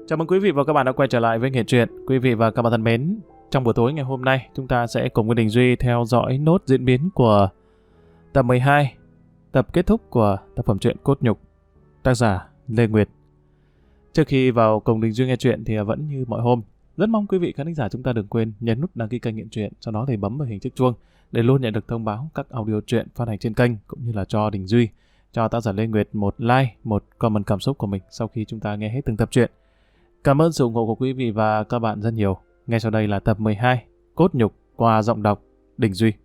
Chào mừng quý vị và các bạn đã quay trở lại với Nghệ Truyện. Quý vị và các bạn thân mến, trong buổi tối ngày hôm nay, chúng ta sẽ cùng với Đình Duy theo dõi nốt diễn biến của tập 12, tập kết thúc của tác phẩm truyện Cốt Nhục, tác giả Lê Nguyệt. Trước khi vào cùng Đình Duy nghe truyện thì vẫn như mọi hôm, rất mong quý vị khán giả chúng ta đừng quên nhấn nút đăng ký kênh Nghệ Truyện, sau đó thì bấm vào hình chiếc chuông để luôn nhận được thông báo các audio truyện phát hành trên kênh, cũng như là cho Đình Duy, cho tác giả Lê Nguyệt một like, một comment cảm xúc của mình sau khi chúng ta nghe hết từng tập truyện. Cảm ơn sự ủng hộ của quý vị và các bạn rất nhiều. Ngay sau đây là tập 12, Cốt Nhục qua giọng đọc Đình Duy.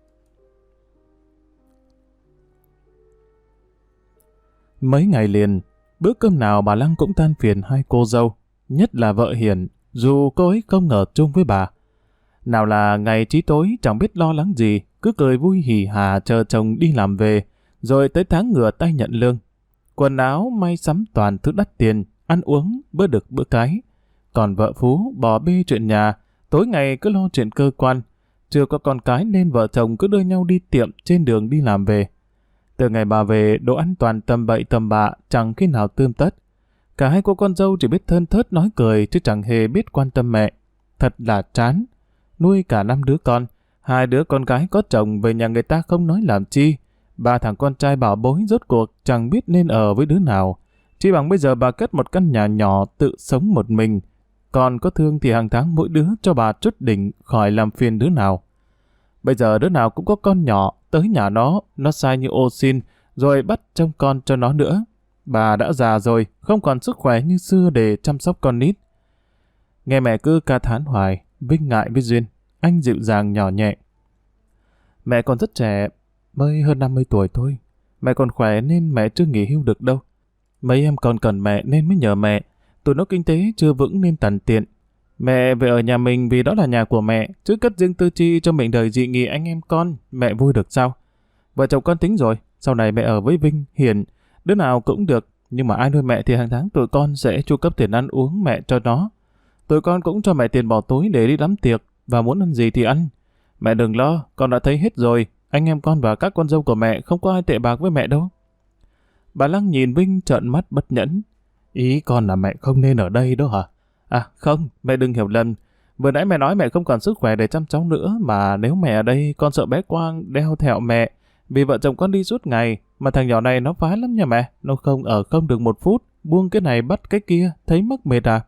Mấy ngày liền, bữa cơm nào bà Lăng cũng than phiền hai cô dâu, nhất là vợ Hiền, dù cô ấy không ngờ chung với bà. Nào là ngày trí tối chẳng biết lo lắng gì, cứ cười vui hì hà chờ chồng đi làm về, rồi tới tháng ngửa tay nhận lương. Quần áo may sắm toàn thứ đắt tiền, ăn uống bữa đực bữa cái. Còn vợ Phú bỏ bê chuyện nhà, tối ngày cứ lo chuyện cơ quan. Chưa có con cái nên vợ chồng cứ đưa nhau đi tiệm trên đường đi làm về. Từ ngày bà về, đồ ăn toàn tầm bậy tầm bạ, chẳng khi nào tươm tất. Cả hai cô con dâu chỉ biết thơn thớt nói cười chứ chẳng hề biết quan tâm mẹ. Thật là chán. Nuôi cả 5 đứa con, 2 đứa con gái có chồng về nhà người ta không nói làm chi. 3 thằng con trai bảo bối rốt cuộc chẳng biết nên ở với đứa nào. Chỉ bằng bây giờ bà cất một căn nhà nhỏ tự sống một mình. Còn có thương thì hàng tháng mỗi đứa cho bà chút đỉnh khỏi làm phiền đứa nào. Bây giờ đứa nào cũng có con nhỏ, tới nhà nó sai như ô xin, rồi bắt trông con cho nó nữa. Bà đã già rồi, không còn sức khỏe như xưa để chăm sóc con nít. Nghe mẹ cứ ca thán hoài, Vinh ngại với Duyên, anh dịu dàng nhỏ nhẹ. Mẹ còn rất trẻ, mới hơn 50 tuổi thôi. Mẹ còn khỏe nên mẹ chưa nghỉ hưu được đâu. Mấy em còn cần mẹ nên mới nhờ mẹ. Tụi nó kinh tế chưa vững nên tằn tiện. Mẹ về ở nhà mình vì đó là nhà của mẹ, chứ cất riêng tư chi cho mình đời dị nghị anh em con, mẹ vui được sao? Vợ chồng con tính rồi, sau này mẹ ở với Vinh, Hiền, đứa nào cũng được, nhưng mà ai nuôi mẹ thì hàng tháng tụi con sẽ chu cấp tiền ăn uống mẹ cho nó. Tụi con cũng cho mẹ tiền bỏ túi để đi đám tiệc, và muốn ăn gì thì ăn. Mẹ đừng lo, con đã thấy hết rồi, anh em con và các con dâu của mẹ không có ai tệ bạc với mẹ đâu. Bà Lăng nhìn Vinh trợn mắt bất nhẫn. Ý con là mẹ không nên ở đây đó hả? À không, mẹ đừng hiểu lầm. Vừa nãy mẹ nói mẹ không còn sức khỏe để chăm cháu nữa, mà nếu mẹ ở đây con sợ bé Quang đeo theo mẹ. Vì vợ chồng con đi suốt ngày, mà thằng nhỏ này nó phá lắm nha mẹ. Nó không ở không được 1 phút, buông cái này bắt cái kia, thấy mất mệt à.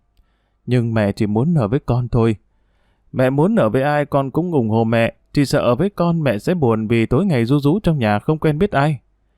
Nhưng mẹ chỉ muốn ở với con thôi. Mẹ muốn ở với ai con cũng ủng hộ mẹ, chỉ sợ ở với con mẹ sẽ buồn vì tối ngày ru rú trong nhà không quen biết ai.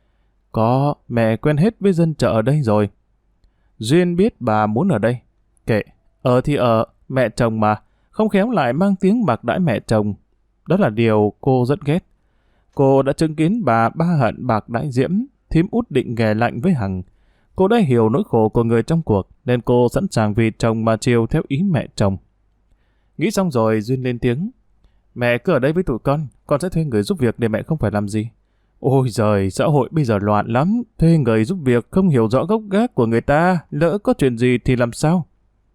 Có, mẹ quen hết với dân chợ ở đây rồi. Duyên biết bà muốn ở đây. Kệ, ở thì ở, mẹ chồng mà, không khéo lại mang tiếng bạc đãi mẹ chồng. Đó là điều cô rất ghét. Cô đã chứng kiến bà ba hận bạc đãi Diễm, thím Út Định ghẻ lạnh với Hằng. Cô đã hiểu nỗi khổ của người trong cuộc, nên cô sẵn sàng vì chồng mà chiều theo ý mẹ chồng. Nghĩ xong rồi, Duyên lên tiếng. Mẹ cứ ở đây với tụi con sẽ thuê người giúp việc để mẹ không phải làm gì. Ôi giời, xã hội bây giờ loạn lắm, thuê người giúp việc không hiểu rõ gốc gác của người ta, lỡ có chuyện gì thì làm sao?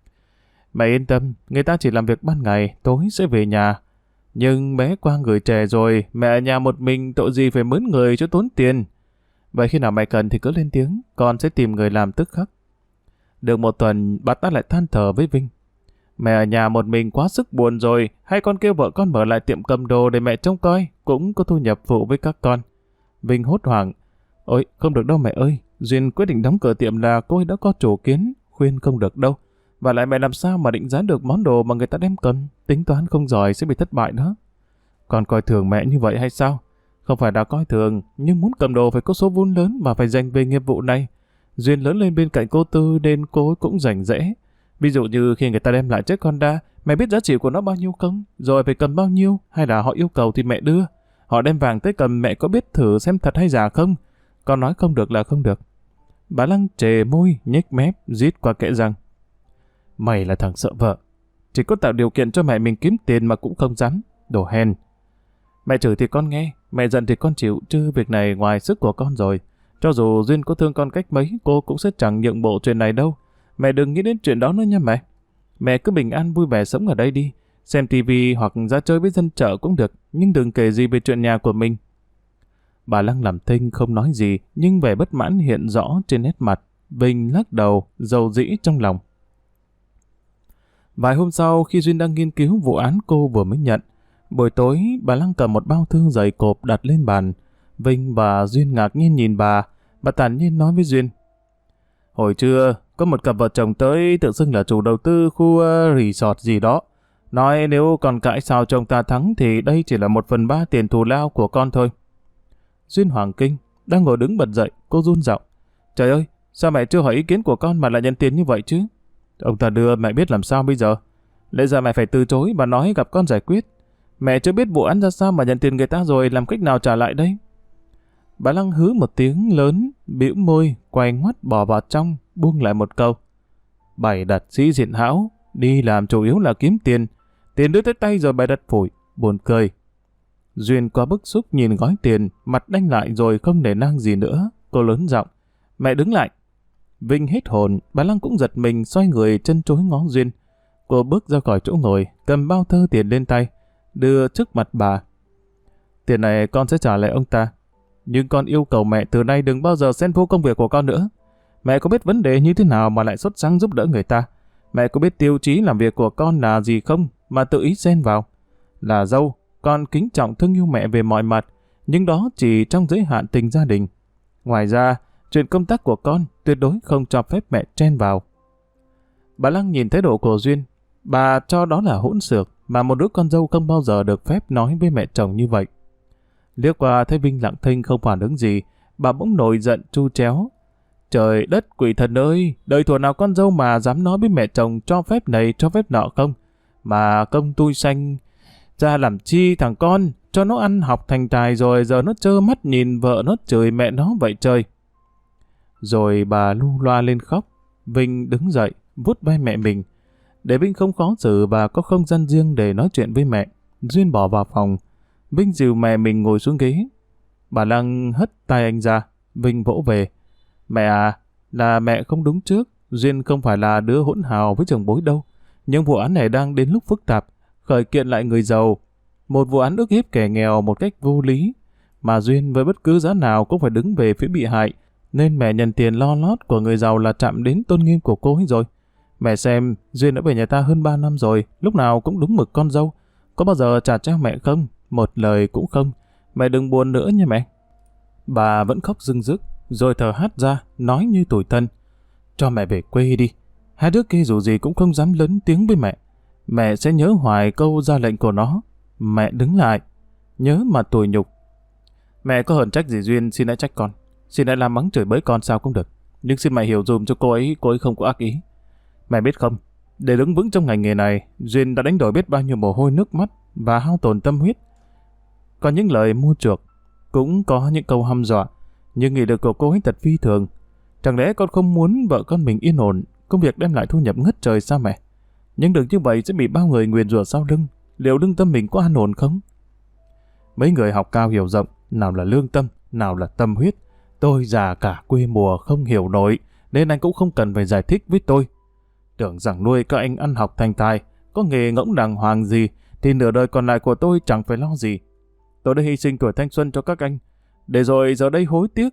Mẹ yên tâm, người ta chỉ làm việc ban ngày, tối sẽ về nhà. Nhưng bé Quang gửi trẻ rồi, mẹ ở nhà một mình tội gì phải mướn người cho tốn tiền. Vậy khi nào mẹ cần thì cứ lên tiếng, con sẽ tìm người làm tức khắc. Được 1 tuần, bà ta lại than thở với Vinh. Mẹ ở nhà một mình quá sức buồn rồi, hay con kêu vợ con mở lại tiệm cầm đồ để mẹ trông coi, cũng có thu nhập phụ với các con. Vinh hốt hoảng. Ôi, không được đâu mẹ ơi, Duyên quyết định đóng cửa tiệm là cô ấy đã có chủ kiến, khuyên không được đâu. Và lại mẹ làm sao mà định giá được món đồ mà người ta đem cầm, tính toán không giỏi sẽ bị thất bại đó. Con coi thường mẹ như vậy hay sao? Không phải là coi thường, nhưng muốn cầm đồ phải có số vốn lớn mà phải dành về nghiệp vụ này. Duyên lớn lên bên cạnh cô Tư nên cô ấy cũng rảnh rẽ. Ví dụ như khi người ta đem lại chiếc Honda, mẹ biết giá trị của nó bao nhiêu không? Rồi phải cầm bao nhiêu? Hay là họ yêu cầu thì mẹ đưa? Họ đem vàng tới cầm mẹ có biết thử xem thật hay giả không? Con nói không được là không được. Bà Lăng trề môi, nhếch mép, rít qua kẽ răng. Mày là thằng sợ vợ. Chỉ có tạo điều kiện cho mẹ mình kiếm tiền mà cũng không dám. Đồ hèn. Mẹ chửi thì con nghe, mẹ giận thì con chịu, chứ việc này ngoài sức của con rồi. Cho dù Duyên có thương con cách mấy, cô cũng sẽ chẳng nhượng bộ chuyện này đâu. Mẹ đừng nghĩ đến chuyện đó nữa nha mẹ. Mẹ cứ bình an vui vẻ sống ở đây đi. Xem tivi hoặc ra chơi với dân chợ cũng được, nhưng đừng kể gì về chuyện nhà của mình. Bà Lăng làm thinh không nói gì, nhưng vẻ bất mãn hiện rõ trên nét mặt. Vinh lắc đầu, dầu dĩ trong lòng. Vài hôm sau, khi Duyên đang nghiên cứu vụ án cô vừa mới nhận, buổi tối bà Lăng cầm một bao thư dày cộp đặt lên bàn. Vinh và Duyên ngạc nhiên nhìn bà thản nhiên nói với Duyên. Hồi trưa, có một cặp vợ chồng tới tự xưng là chủ đầu tư khu resort gì đó. Nói nếu con cãi sao chồng ta thắng thì đây chỉ là 1/3 tiền thù lao của con thôi. Duyên hoảng kinh, đang ngồi đứng bật dậy, cô run giọng. Trời ơi, sao mẹ chưa hỏi ý kiến của con mà lại nhận tiền như vậy chứ? Ông ta đưa mẹ biết làm sao bây giờ? Lẽ ra mẹ phải từ chối và nói gặp con giải quyết. Mẹ chưa biết vụ án ra sao mà nhận tiền người ta rồi làm cách nào trả lại đây? Bà Lăng hứ một tiếng lớn, bĩu môi, quay ngoắt bỏ vào trong, buông lại một câu. Bày đặt sĩ diện hão, đi làm chủ yếu là kiếm tiền. Tiền đưa tới tay rồi bày đặt phủi, buồn cười. Duyên quá bức xúc nhìn gói tiền, mặt đanh lại rồi không để nang gì nữa. Cô lớn giọng. Mẹ đứng lại. Vinh hết hồn, bà Lăng cũng giật mình xoay người chân chối ngó Duyên. Cô bước ra khỏi chỗ ngồi, cầm bao thơ tiền lên tay, đưa trước mặt bà. Tiền này con sẽ trả lại ông ta. Nhưng con yêu cầu mẹ từ nay đừng bao giờ xen vô công việc của con nữa. Mẹ có biết vấn đề như thế nào mà lại sốt sắng giúp đỡ người ta? Mẹ có biết tiêu chí làm việc của con là gì không mà tự ý xen vào? Là dâu, con kính trọng thương yêu mẹ về mọi mặt, nhưng đó chỉ trong giới hạn tình gia đình. Ngoài ra, chuyện công tác của con tuyệt đối không cho phép mẹ chen vào. Bà Lăng nhìn thái độ của Duyên, bà cho đó là hỗn xược mà một đứa con dâu không bao giờ được phép nói với mẹ chồng như vậy. Liếc qua thấy Vinh lặng thinh không phản ứng gì, bà bỗng nổi giận tru tréo. Trời đất quỷ thần ơi, đời thuở nào con dâu mà dám nói với mẹ chồng cho phép này cho phép nọ không? Mà công tui sanh ra làm chi thằng con, cho nó ăn học thành tài rồi giờ nó trơ mắt nhìn vợ nó chửi mẹ nó vậy trời. Rồi bà lu loa lên khóc. Vinh đứng dậy, vuốt vai mẹ mình. Để Vinh không khó xử và có không gian riêng để nói chuyện với mẹ, Duyên bỏ vào phòng. Vinh dìu mẹ mình ngồi xuống ghế. Bà Lăng hất tay anh ra. Vinh vỗ về. Mẹ à, là mẹ không đúng trước. Duyên không phải là đứa hỗn hào với chồng bối đâu. Nhưng vụ án này đang đến lúc phức tạp. Khởi kiện lại người giàu. Một vụ án ức hiếp kẻ nghèo một cách vô lý. Mà Duyên với bất cứ giá nào cũng phải đứng về phía bị hại. Nên mẹ nhận tiền lo lót của người giàu là chạm đến tôn nghiêm của cô ấy rồi. Mẹ xem, Duyên đã về nhà ta hơn 3 năm rồi. Lúc nào cũng đúng mực con dâu. Có bao giờ trả cho mẹ không? Một lời cũng không. Mẹ đừng buồn nữa nha mẹ. Bà vẫn khóc rưng rức, rồi thở hắt ra, nói như tủi thân. Cho mẹ về quê đi. Hai đứa kia dù gì cũng không dám lớn tiếng với mẹ. Mẹ sẽ nhớ hoài câu ra lệnh của nó. Mẹ đứng lại. Nhớ mà tủi nhục. Mẹ có hờn trách gì Duyên, xin hãy trách con. Xin hãy làm mắng chửi bới con sao cũng được. Nhưng xin mẹ hiểu dùm cho cô ấy không có ác ý. Mẹ biết không, để đứng vững trong ngành nghề này, Duyên đã đánh đổi biết bao nhiêu mồ hôi nước mắt và hao tổn tâm huyết. Có những lời mua chuộc, cũng có những câu hăm dọa, nhưng nghị lực của cô ấy thật phi thường. Chẳng lẽ con không muốn vợ con mình yên ổn, công việc đem lại thu nhập ngất trời sao mẹ? Nhưng được như vậy sẽ bị bao người nguyền rủa sau lưng, liệu lương tâm mình có an ổn không? Mấy người học cao hiểu rộng, nào là lương tâm, nào là tâm huyết. Tôi già cả quê mùa không hiểu nổi, nên anh cũng không cần phải giải thích với tôi. Tưởng rằng nuôi các anh ăn học thành tài, có nghề ngỗng đàng hoàng gì, thì nửa đời còn lại của tôi chẳng phải lo gì. Tôi đã hy sinh tuổi thanh xuân cho các anh, để rồi giờ đây hối tiếc.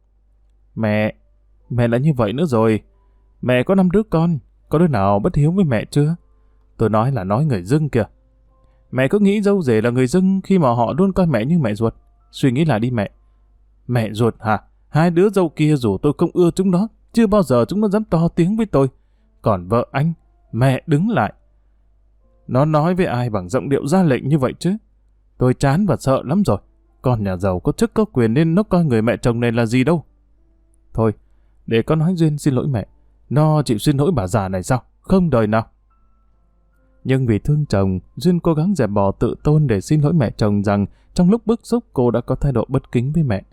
Mẹ lại như vậy nữa rồi. Mẹ có 5 đứa con, có đứa nào bất hiếu với mẹ chưa? Tôi nói là nói người dưng kìa. Mẹ cứ nghĩ dâu rể là người dưng khi mà họ luôn coi mẹ như mẹ ruột. Suy nghĩ lại đi mẹ. Mẹ ruột hả? Hai đứa dâu kia dù tôi không ưa chúng nó, chưa bao giờ chúng nó dám to tiếng với tôi. Còn vợ anh, mẹ đứng lại. Nó nói với ai bằng giọng điệu ra lệnh như vậy chứ? Tôi chán và sợ lắm rồi. Con nhà giàu có chức có quyền nên nó coi người mẹ chồng này là gì đâu. Thôi, để con nói Duyên xin lỗi mẹ. Nó chịu xin lỗi bà già này sao? Không đời nào. Nhưng vì thương chồng, Duyên cố gắng dẹp bỏ tự tôn để xin lỗi mẹ chồng rằng trong lúc bức xúc cô đã có thái độ bất kính với mẹ.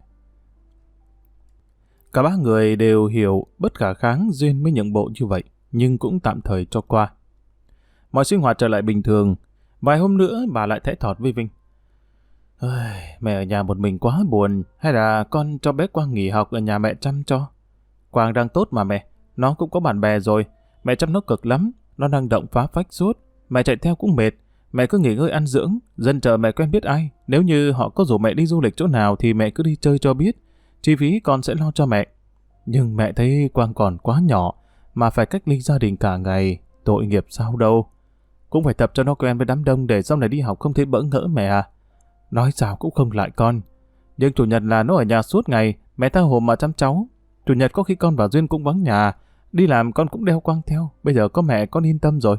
Cả ba người đều hiểu bất khả kháng Duyên mới nhượng bộ như vậy, nhưng cũng tạm thời cho qua. Mọi sinh hoạt trở lại bình thường. Vài hôm nữa bà lại thẽ thọt với Vinh. Mẹ ở nhà một mình quá buồn, hay là con cho bé Quang nghỉ học ở nhà mẹ chăm cho? Quang đang tốt mà mẹ, nó cũng có bạn bè rồi, mẹ chăm nó cực lắm, nó năng động phá phách suốt, mẹ chạy theo cũng mệt, mẹ cứ nghỉ ngơi ăn dưỡng, dân chờ mẹ quen biết ai, nếu như họ có rủ mẹ đi du lịch chỗ nào thì mẹ cứ đi chơi cho biết, chi phí con sẽ lo cho mẹ. Nhưng mẹ thấy Quang còn quá nhỏ, mà phải cách ly gia đình cả ngày, tội nghiệp sao đâu. Cũng phải tập cho nó quen với đám đông để sau này đi học không thấy bỡ ngỡ mẹ à. Nói sao cũng không lại con. Nhưng chủ nhật là nó ở nhà suốt ngày, mẹ tha hồ mà chăm cháu. Chủ nhật có khi con và Duyên cũng vắng nhà, đi làm con cũng đeo quang theo, bây giờ có mẹ con yên tâm rồi.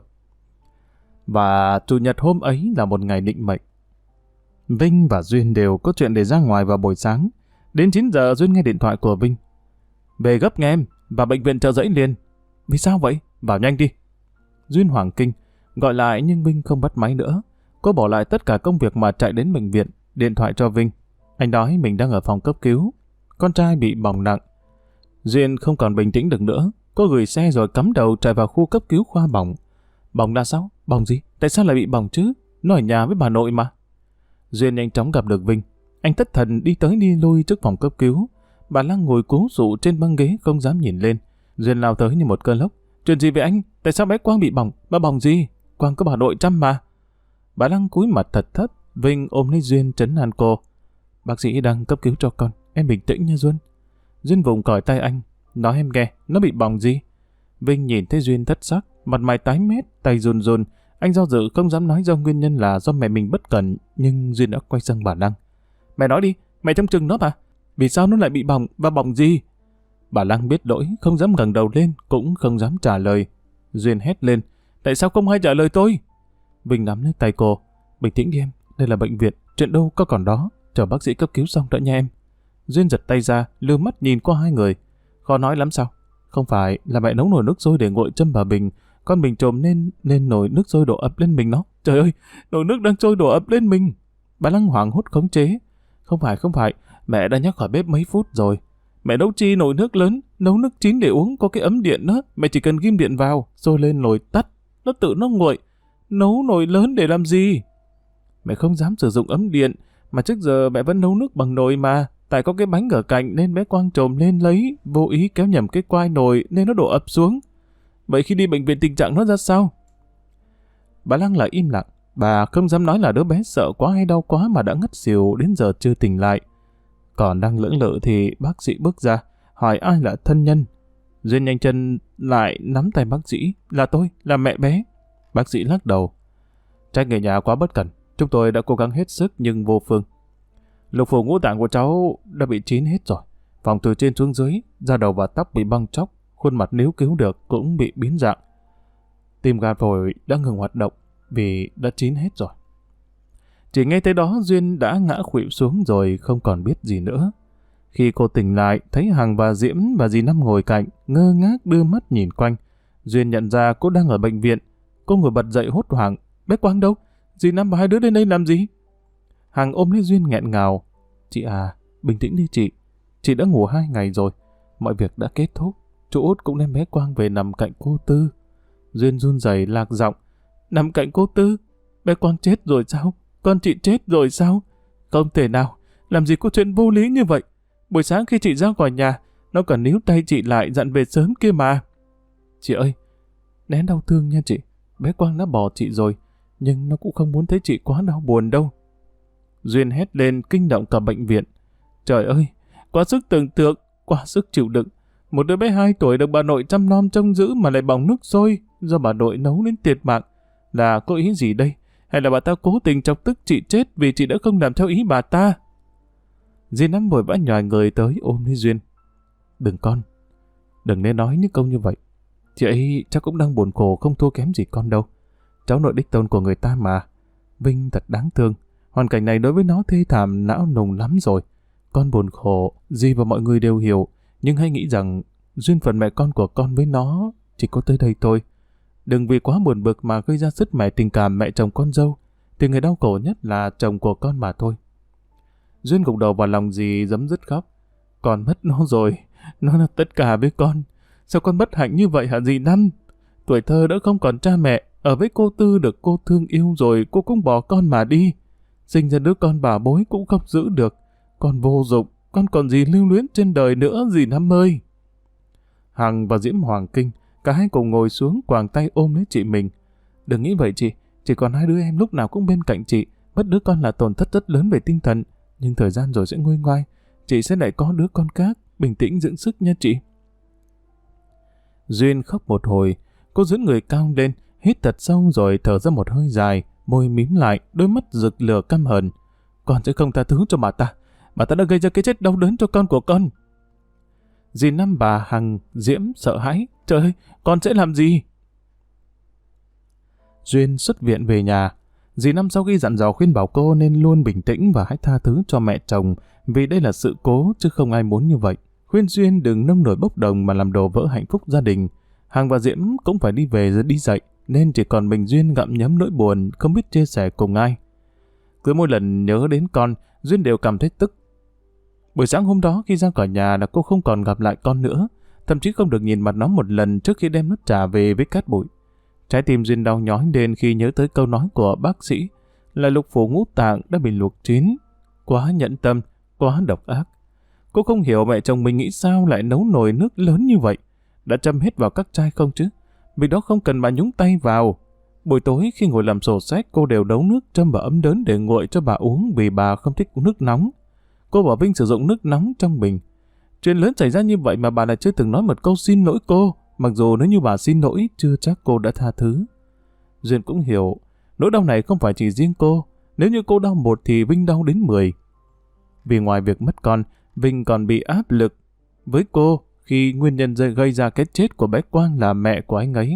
Và chủ nhật hôm ấy là một ngày định mệnh. Vinh và Duyên đều có chuyện để ra ngoài vào buổi sáng. Đến 9 giờ Duyên nghe điện thoại của Vinh. Về gấp nghe em, vào bệnh viện Chợ Giấy liền. Vì sao vậy? Vào nhanh đi. Duyên hoảng kinh, gọi lại nhưng Vinh không bắt máy nữa. Cô bỏ lại tất cả công việc mà chạy đến bệnh viện, điện thoại cho Vinh. Anh nói mình đang ở phòng cấp cứu. Con trai bị bỏng nặng. Duyên không còn bình tĩnh được nữa. Cô gửi xe rồi cắm đầu chạy vào khu cấp cứu khoa bỏng. Bỏng là sao? Bỏng gì? Tại sao lại bị bỏng chứ? Nó ở nhà với bà nội mà. Duyên nhanh chóng gặp được Vinh. Anh thất thần đi tới đi lui trước phòng cấp cứu. Bà Lăng ngồi cố rụ trên băng ghế không dám nhìn lên. Duyên lao tới như một cơn lốc. Chuyện gì vậy anh? Tại sao bé Quang bị bỏng? Bà bỏng gì? Quang có bà nội chăm mà. Bà Lăng cúi mặt thật thấp. Vinh ôm lấy Duyên trấn an cô. Bác sĩ đang cấp cứu cho con. Em bình tĩnh nha Duyên. Duyên vùng còi tay anh. Nói em nghe, nó bị bỏng gì? Vinh nhìn thấy Duyên thất sắc, mặt mày tái mét, tay run run. Anh do dự không dám nói do nguyên nhân là do mẹ mình bất cẩn, nhưng Duyên đã quay sang bà Lăng. Mẹ nói đi, mẹ trông chừng nó mà. Vì sao nó lại bị bỏng và bỏng gì? Bà Lăng biết lỗi, không dám ngẩng đầu lên, cũng không dám trả lời. Duyên hét lên, tại sao không ai trả lời tôi? Vinh nắm lấy tay cô. Bình tĩnh đi em, đây là bệnh viện, chuyện đâu có còn đó. Chờ bác sĩ cấp cứu xong đã nha em. Duyên giật tay ra, lđưa mắt nhìn qua hai người. Khó nói lắm sao? Không phải là mẹ nấu nồi nước sôi để nguội châm bà Bình. Con Bình trồm nên nồi nước sôi đổ ập lên mình nó. Trời ơi, nồi nước đang sôi đổ ập lên mình. Bà Lăng hoảng hốt khống chế. Không phải, mẹ đã nhắc khỏi bếp mấy phút rồi. Mẹ nấu chi nồi nước lớn, nấu nước chín để uống, có cái ấm điện đó. Mẹ chỉ cần ghim điện vào, sôi lên nồi tắt, nó tự nó nguội. Nấu nồi lớn để làm gì? Mẹ không dám sử dụng ấm điện, mà trước giờ mẹ vẫn nấu nước bằng nồi mà. Tại có cái bánh ở cạnh nên bé Quang trồm lên lấy, vô ý kéo nhầm cái quai nồi nên nó đổ ập xuống. Vậy khi đi bệnh viện tình trạng nó ra sao? Bà Lăng lại im lặng. Bà không dám nói là đứa bé sợ quá hay đau quá mà đã ngất xỉu đến giờ chưa tỉnh lại. Còn đang lưỡng lự thì bác sĩ bước ra, hỏi ai là thân nhân. Duyên nhanh chân lại nắm tay bác sĩ. Là tôi, là mẹ bé. Bác sĩ lắc đầu. Trách người nhà quá bất cẩn. Chúng tôi đã cố gắng hết sức nhưng vô phương. Lục phủ ngũ tạng của cháu đã bị chín hết rồi. Vòng từ trên xuống dưới, da đầu và tóc bị bong tróc, khuôn mặt nếu cứu được cũng bị biến dạng. Tim gan phổi đã ngừng hoạt động vì đã chín hết rồi. Chỉ nghe tới đó Duyên đã ngã khuỵu xuống rồi không còn biết gì nữa. Khi cô tỉnh lại, thấy Hằng và Diễm và dì Năm ngồi cạnh, ngơ ngác đưa mắt nhìn quanh. Duyên nhận ra cô đang ở bệnh viện. Cô ngồi bật dậy hốt hoảng. Bé Quang đâu? Dì Năm và hai đứa đến đây làm gì? Hằng ôm lấy Duyên nghẹn ngào. Chị à, bình tĩnh đi chị. Chị đã ngủ 2 ngày rồi. Mọi việc đã kết thúc. Chú Út cũng đem bé Quang về nằm cạnh cô Tư. Duyên run rẩy lạc giọng. Nằm cạnh cô Tư? Bé Quang chết rồi sao? Con chị chết rồi sao? Không thể nào. Làm gì có chuyện vô lý như vậy? Buổi sáng khi chị ra khỏi nhà, nó còn níu tay chị lại dặn về sớm kia mà. Chị ơi, nén đau thương nha chị. Bé Quang đã bỏ chị rồi, nhưng nó cũng không muốn thấy chị quá đau buồn đâu. Duyên hét lên kinh động cả bệnh viện. Trời ơi, quá sức tưởng tượng, quá sức chịu đựng. Một đứa bé 2 tuổi được bà nội chăm nom trông giữ mà lại bỏng nước sôi do bà nội nấu đến tiệt mạng. Là có ý gì đây? Hay là bà ta cố tình chọc tức chị chết vì chị đã không làm theo ý bà ta? Dì Năm vội vã nhòi người tới ôm lấy Duyên. Đừng con, đừng nên nói những câu như vậy. Chị ấy chắc cũng đang buồn khổ không thua kém gì con đâu. Cháu nội đích tôn của người ta mà. Vinh thật đáng thương. Hoàn cảnh này đối với nó thê thảm não nùng lắm rồi. Con buồn khổ, dì và mọi người đều hiểu. Nhưng hãy nghĩ rằng duyên phận mẹ con của con với nó chỉ có tới đây thôi. Đừng vì quá buồn bực mà gây ra sứt mẻ tình cảm mẹ chồng con dâu. Thì người đau khổ nhất là chồng của con mà thôi. Duyên gục đầu vào lòng dì giấm dứt khóc. Con mất nó rồi. Nó là tất cả với con. Sao con bất hạnh như vậy hả dì Năm? Tuổi thơ đã không còn cha mẹ. Ở với cô Tư được cô thương yêu rồi cô cũng bỏ con mà đi. Sinh ra đứa con bà bối cũng không giữ được. Con vô dụng. Con còn gì lưu luyến trên đời nữa dì Năm ơi. Hằng và Diễm hoàng kinh. Cả hai cùng ngồi xuống quàng tay ôm lấy chị mình. Đừng nghĩ vậy chị. Chỉ còn hai đứa em lúc nào cũng bên cạnh chị. Mất đứa con là tổn thất rất lớn về tinh thần. Nhưng thời gian rồi sẽ nguôi ngoai. Chị sẽ lại có đứa con khác. Bình tĩnh dưỡng sức nha chị. Duyên khóc một hồi. Cô dưỡng người cao lên. hít thật sâu rồi thở ra một hơi dài, môi mím lại, đôi mắt rực lửa căm hờn. Con sẽ không tha thứ cho bà ta. Bà ta đã gây ra cái chết đau đớn cho con của con. Dì Năm, bà Hằng, Diễm sợ hãi. Trời ơi, con sẽ làm gì? Duyên xuất viện về nhà. Dì Năm sau khi dặn dò khuyên bảo cô nên luôn bình tĩnh và hãy tha thứ cho mẹ chồng, vì đây là sự cố chứ không ai muốn như vậy. Khuyên Duyên đừng nông nổi bốc đồng mà làm đổ vỡ hạnh phúc gia đình. Hằng và Diễm cũng phải đi về rồi đi dậy, nên chỉ còn mình Duyên gặm nhấm nỗi buồn, không biết chia sẻ cùng ai. Cứ mỗi lần nhớ đến con, Duyên đều cảm thấy tức. Buổi sáng hôm đó khi ra khỏi nhà là cô không còn gặp lại con nữa, thậm chí không được nhìn mặt nó một lần trước khi đem nước trà về với cát bụi. Trái tim Duyên đau nhói lên khi nhớ tới câu nói của bác sĩ là lục phủ ngũ tạng đã bị luộc chín. Quá nhẫn tâm, quá độc ác. Cô không hiểu mẹ chồng mình nghĩ sao lại nấu nồi nước lớn như vậy. Đã châm hết vào các chai không chứ? Việc đó không cần bà nhúng tay vào. Buổi tối khi ngồi làm sổ sách, cô đều nấu nước châm vào ấm đớn để nguội cho bà uống vì bà không thích uống nước nóng. Cô bảo Vinh sử dụng nước nóng trong bình. Chuyện lớn xảy ra như vậy mà bà lại chưa từng nói một câu xin lỗi cô, mặc dù nếu như bà xin lỗi chưa chắc cô đã tha thứ. Duyên cũng hiểu, nỗi đau này không phải chỉ riêng cô, nếu như cô đau một thì Vinh đau đến 10. Vì ngoài việc mất con, Vinh còn bị áp lực với cô khi nguyên nhân gây ra cái chết của bé Quang là mẹ của anh ấy.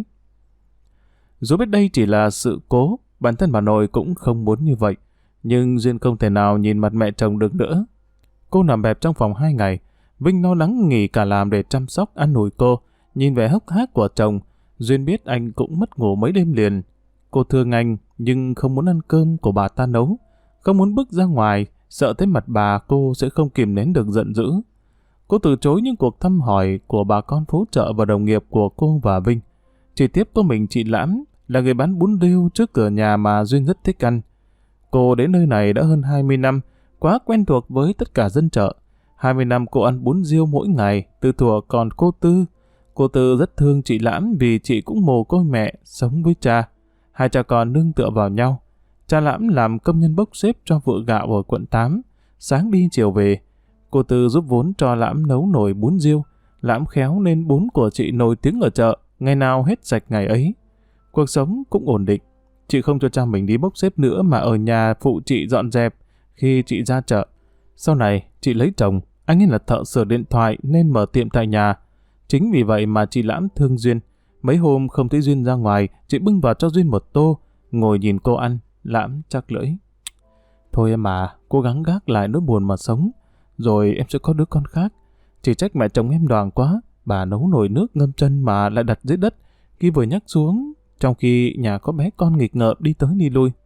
Dù biết đây chỉ là sự cố, bản thân bà nội cũng không muốn như vậy, nhưng Duyên không thể nào nhìn mặt mẹ chồng được nữa. Cô nằm bẹp trong phòng 2 ngày, Vinh lo lắng nghỉ cả làm để chăm sóc an ủi cô. Nhìn vẻ hốc hác của chồng, Duyên biết anh cũng mất ngủ mấy đêm liền. Cô thương anh nhưng không muốn ăn cơm của bà ta nấu, không muốn bước ra ngoài, sợ thấy mặt bà cô sẽ không kìm nén được giận dữ. Cô từ chối những cuộc thăm hỏi của bà con phố chợ và đồng nghiệp của cô và Vinh. Chỉ tiếp có mình chị Lãm là người bán bún riêu trước cửa nhà mà Duyên rất thích ăn. Cô đến nơi này đã hơn 20 năm, quá quen thuộc với tất cả dân chợ. 20 năm cô ăn bún riêu mỗi ngày, từ thuở còn cô Tư. Cô Tư rất thương chị Lãm vì chị cũng mồ côi mẹ, sống với cha. Hai cha con nương tựa vào nhau. Cha Lãm làm công nhân bốc xếp cho vựa gạo ở quận 8, sáng đi chiều về. Cô Tư giúp vốn cho Lãm nấu nồi bún riêu. Lãm khéo nên bún của chị nổi tiếng ở chợ, ngày nào hết sạch ngày ấy. Cuộc sống cũng ổn định. Chị không cho cha mình đi bốc xếp nữa mà ở nhà phụ chị dọn dẹp khi chị ra chợ. Sau này, chị lấy chồng, anh ấy là thợ sửa điện thoại nên mở tiệm tại nhà. Chính vì vậy mà chị Lãm thương Duyên. Mấy hôm không thấy Duyên ra ngoài, chị bưng vào cho Duyên một tô, ngồi nhìn cô ăn. Lãm chắc lưỡi. Thôi em à, cố gắng gác lại nỗi buồn mà sống, rồi em sẽ có đứa con khác. Chỉ trách mẹ chồng em đoàng quá, bà nấu nồi nước ngâm chân mà lại đặt dưới đất, khi vừa nhắc xuống, trong khi nhà có bé con nghịch ngợm đi tới đi lui.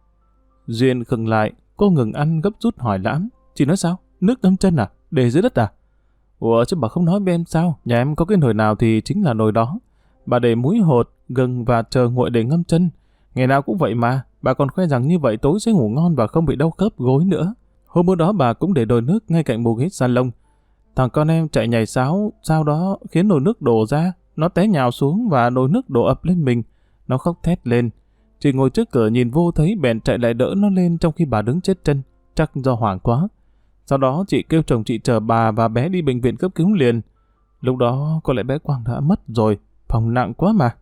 Duyên khựng lại, cô ngừng ăn gấp rút hỏi Lãm. Chị nói sao? Nước ngâm chân à? Để dưới đất à? Ủa chứ bà không nói với em sao? Nhà em có cái nồi nào thì chính là nồi đó. Bà để muối hột, gừng và chờ nguội để ngâm chân. Ngày nào cũng vậy mà, bà còn khoe rằng như vậy tối sẽ ngủ ngon và không bị đau khớp gối nữa. Hôm bữa đó bà cũng để nồi nước ngay cạnh bộ ghế salon. Thằng con em chạy nhảy sáo, sau đó khiến nồi nước đổ ra. Nó té nhào xuống và nồi nước đổ ập lên mình. Nó khóc thét lên. Chị ngồi trước cửa nhìn vô thấy bèn chạy lại đỡ nó lên trong khi bà đứng chết chân, chắc do hoảng quá. Sau đó chị kêu chồng chị chở bà và bé đi bệnh viện cấp cứu liền. Lúc đó có lẽ bé Quang đã mất rồi, phòng nặng quá mà.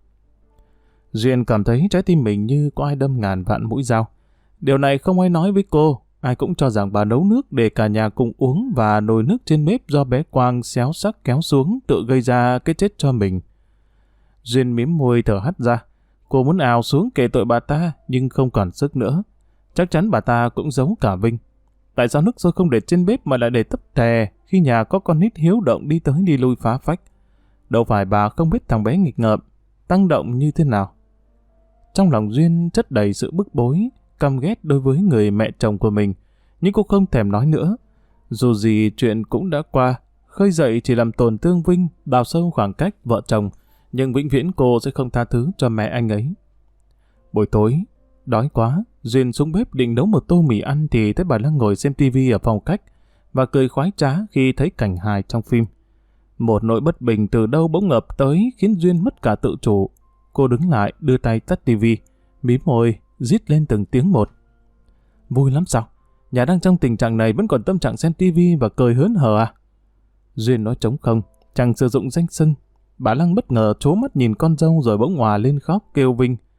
Duyên cảm thấy trái tim mình như có ai đâm ngàn vạn mũi dao. Điều này không ai nói với cô, ai cũng cho rằng bà nấu nước để cả nhà cùng uống và nồi nước trên bếp do bé Quang xéo sắc kéo xuống tự gây ra cái chết cho mình. Duyên mím môi thở hắt ra. Cô muốn ào xuống kể tội bà ta nhưng không còn sức nữa. Chắc chắn bà ta cũng giống cả Vinh. Tại sao nước sôi không để trên bếp mà lại để tấp tè khi nhà có con nít hiếu động đi tới đi lui phá phách? Đâu phải bà không biết thằng bé nghịch ngợm, tăng động như thế nào. Trong lòng Duyên chất đầy sự bức bối, căm ghét đối với người mẹ chồng của mình, nhưng cô không thèm nói nữa. Dù gì chuyện cũng đã qua, khơi dậy chỉ làm tổn thương Vinh, đào sâu khoảng cách vợ chồng, nhưng vĩnh viễn cô sẽ không tha thứ cho mẹ anh ấy. Buổi tối, đói quá, Duyên xuống bếp định nấu một tô mì ăn thì thấy bà đang ngồi xem tivi ở phòng khách và cười khoái trá khi thấy cảnh hài trong phim. Một nỗi bất bình từ đâu bỗng ngập tới khiến Duyên mất cả tự chủ. Cô đứng lại đưa tay tắt tivi, mím môi, rít lên từng tiếng một. Vui lắm sao? Nhà đang trong tình trạng này vẫn còn tâm trạng xem tivi và cười hớn hở à? Duyên nói trống không, chẳng sử dụng danh xưng. Bà Lăng bất ngờ trố mắt nhìn con dâu rồi bỗng òa lên khóc kêu Vinh.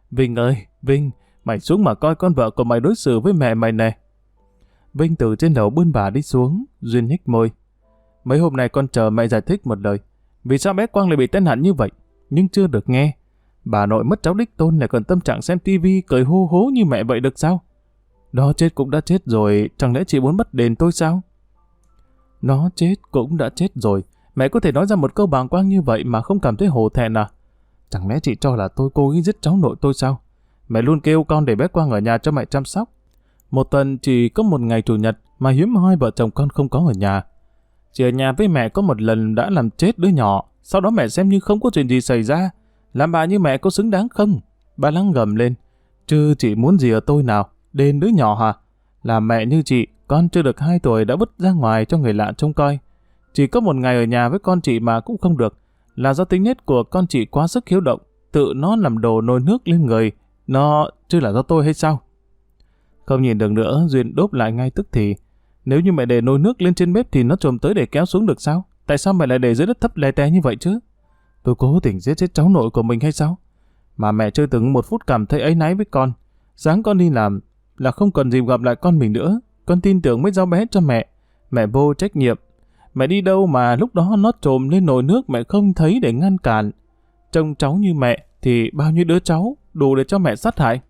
Vinh ơi, Vinh, mày xuống mà coi con vợ của mày đối xử với mẹ mày nè. Vinh từ trên lầu bươn bà đi xuống, Duyên nhếch môi. Mấy hôm nay con chờ mẹ giải thích một lời. Vì sao bé Quang lại bị tai nạn như vậy? Nhưng chưa được nghe. Bà nội mất cháu đích tôn lại còn tâm trạng xem tivi cười hô hố như mẹ vậy được sao? Nó chết cũng đã chết rồi, chẳng lẽ chị muốn mất đền tôi sao? Nó chết cũng đã chết rồi, mẹ có thể nói ra một câu bàng quang như vậy mà không cảm thấy hổ thẹn à? Chẳng lẽ chị cho là tôi cố ý giết cháu nội tôi sao? Mẹ luôn kêu con để bé Quang ở nhà cho mẹ chăm sóc. Một tuần chỉ có một ngày chủ nhật mà hiếm hoi vợ chồng con không có ở nhà. Chị ở nhà với mẹ có một lần đã làm chết đứa nhỏ, sau đó mẹ xem như không có chuyện gì xảy ra. Làm bà như mẹ có xứng đáng không? Bà Lăng gầm lên. Chứ chị muốn gì ở tôi nào? Đền đứa nhỏ hả? Làm mẹ như chị, con chưa được 2 tuổi đã vứt ra ngoài cho người lạ trông coi. Chỉ có một ngày ở nhà với con chị mà cũng không được. Là do tính nết của con chị quá sức hiếu động, tự nó làm đồ nồi nước lên người. Nó chứ là do tôi hay sao? Không nhìn được nữa, Duyên đốp lại ngay tức thì. Nếu như mẹ để nồi nước lên trên bếp thì nó trồm tới để kéo xuống được sao? Tại sao mẹ lại để dưới đất thấp lè tè như vậy chứ? Tôi cố tình giết chết cháu nội của mình hay sao? Mà mẹ chưa từng một phút cảm thấy áy náy với con. Sáng con đi làm là không còn dịp gặp lại con mình nữa. Con tin tưởng mới giao bé cho mẹ. Mẹ vô trách nhiệm. Mẹ đi đâu mà lúc đó nó trồm lên nồi nước mẹ không thấy để ngăn cản. Trông cháu như mẹ thì bao nhiêu đứa cháu đủ để cho mẹ sát hại.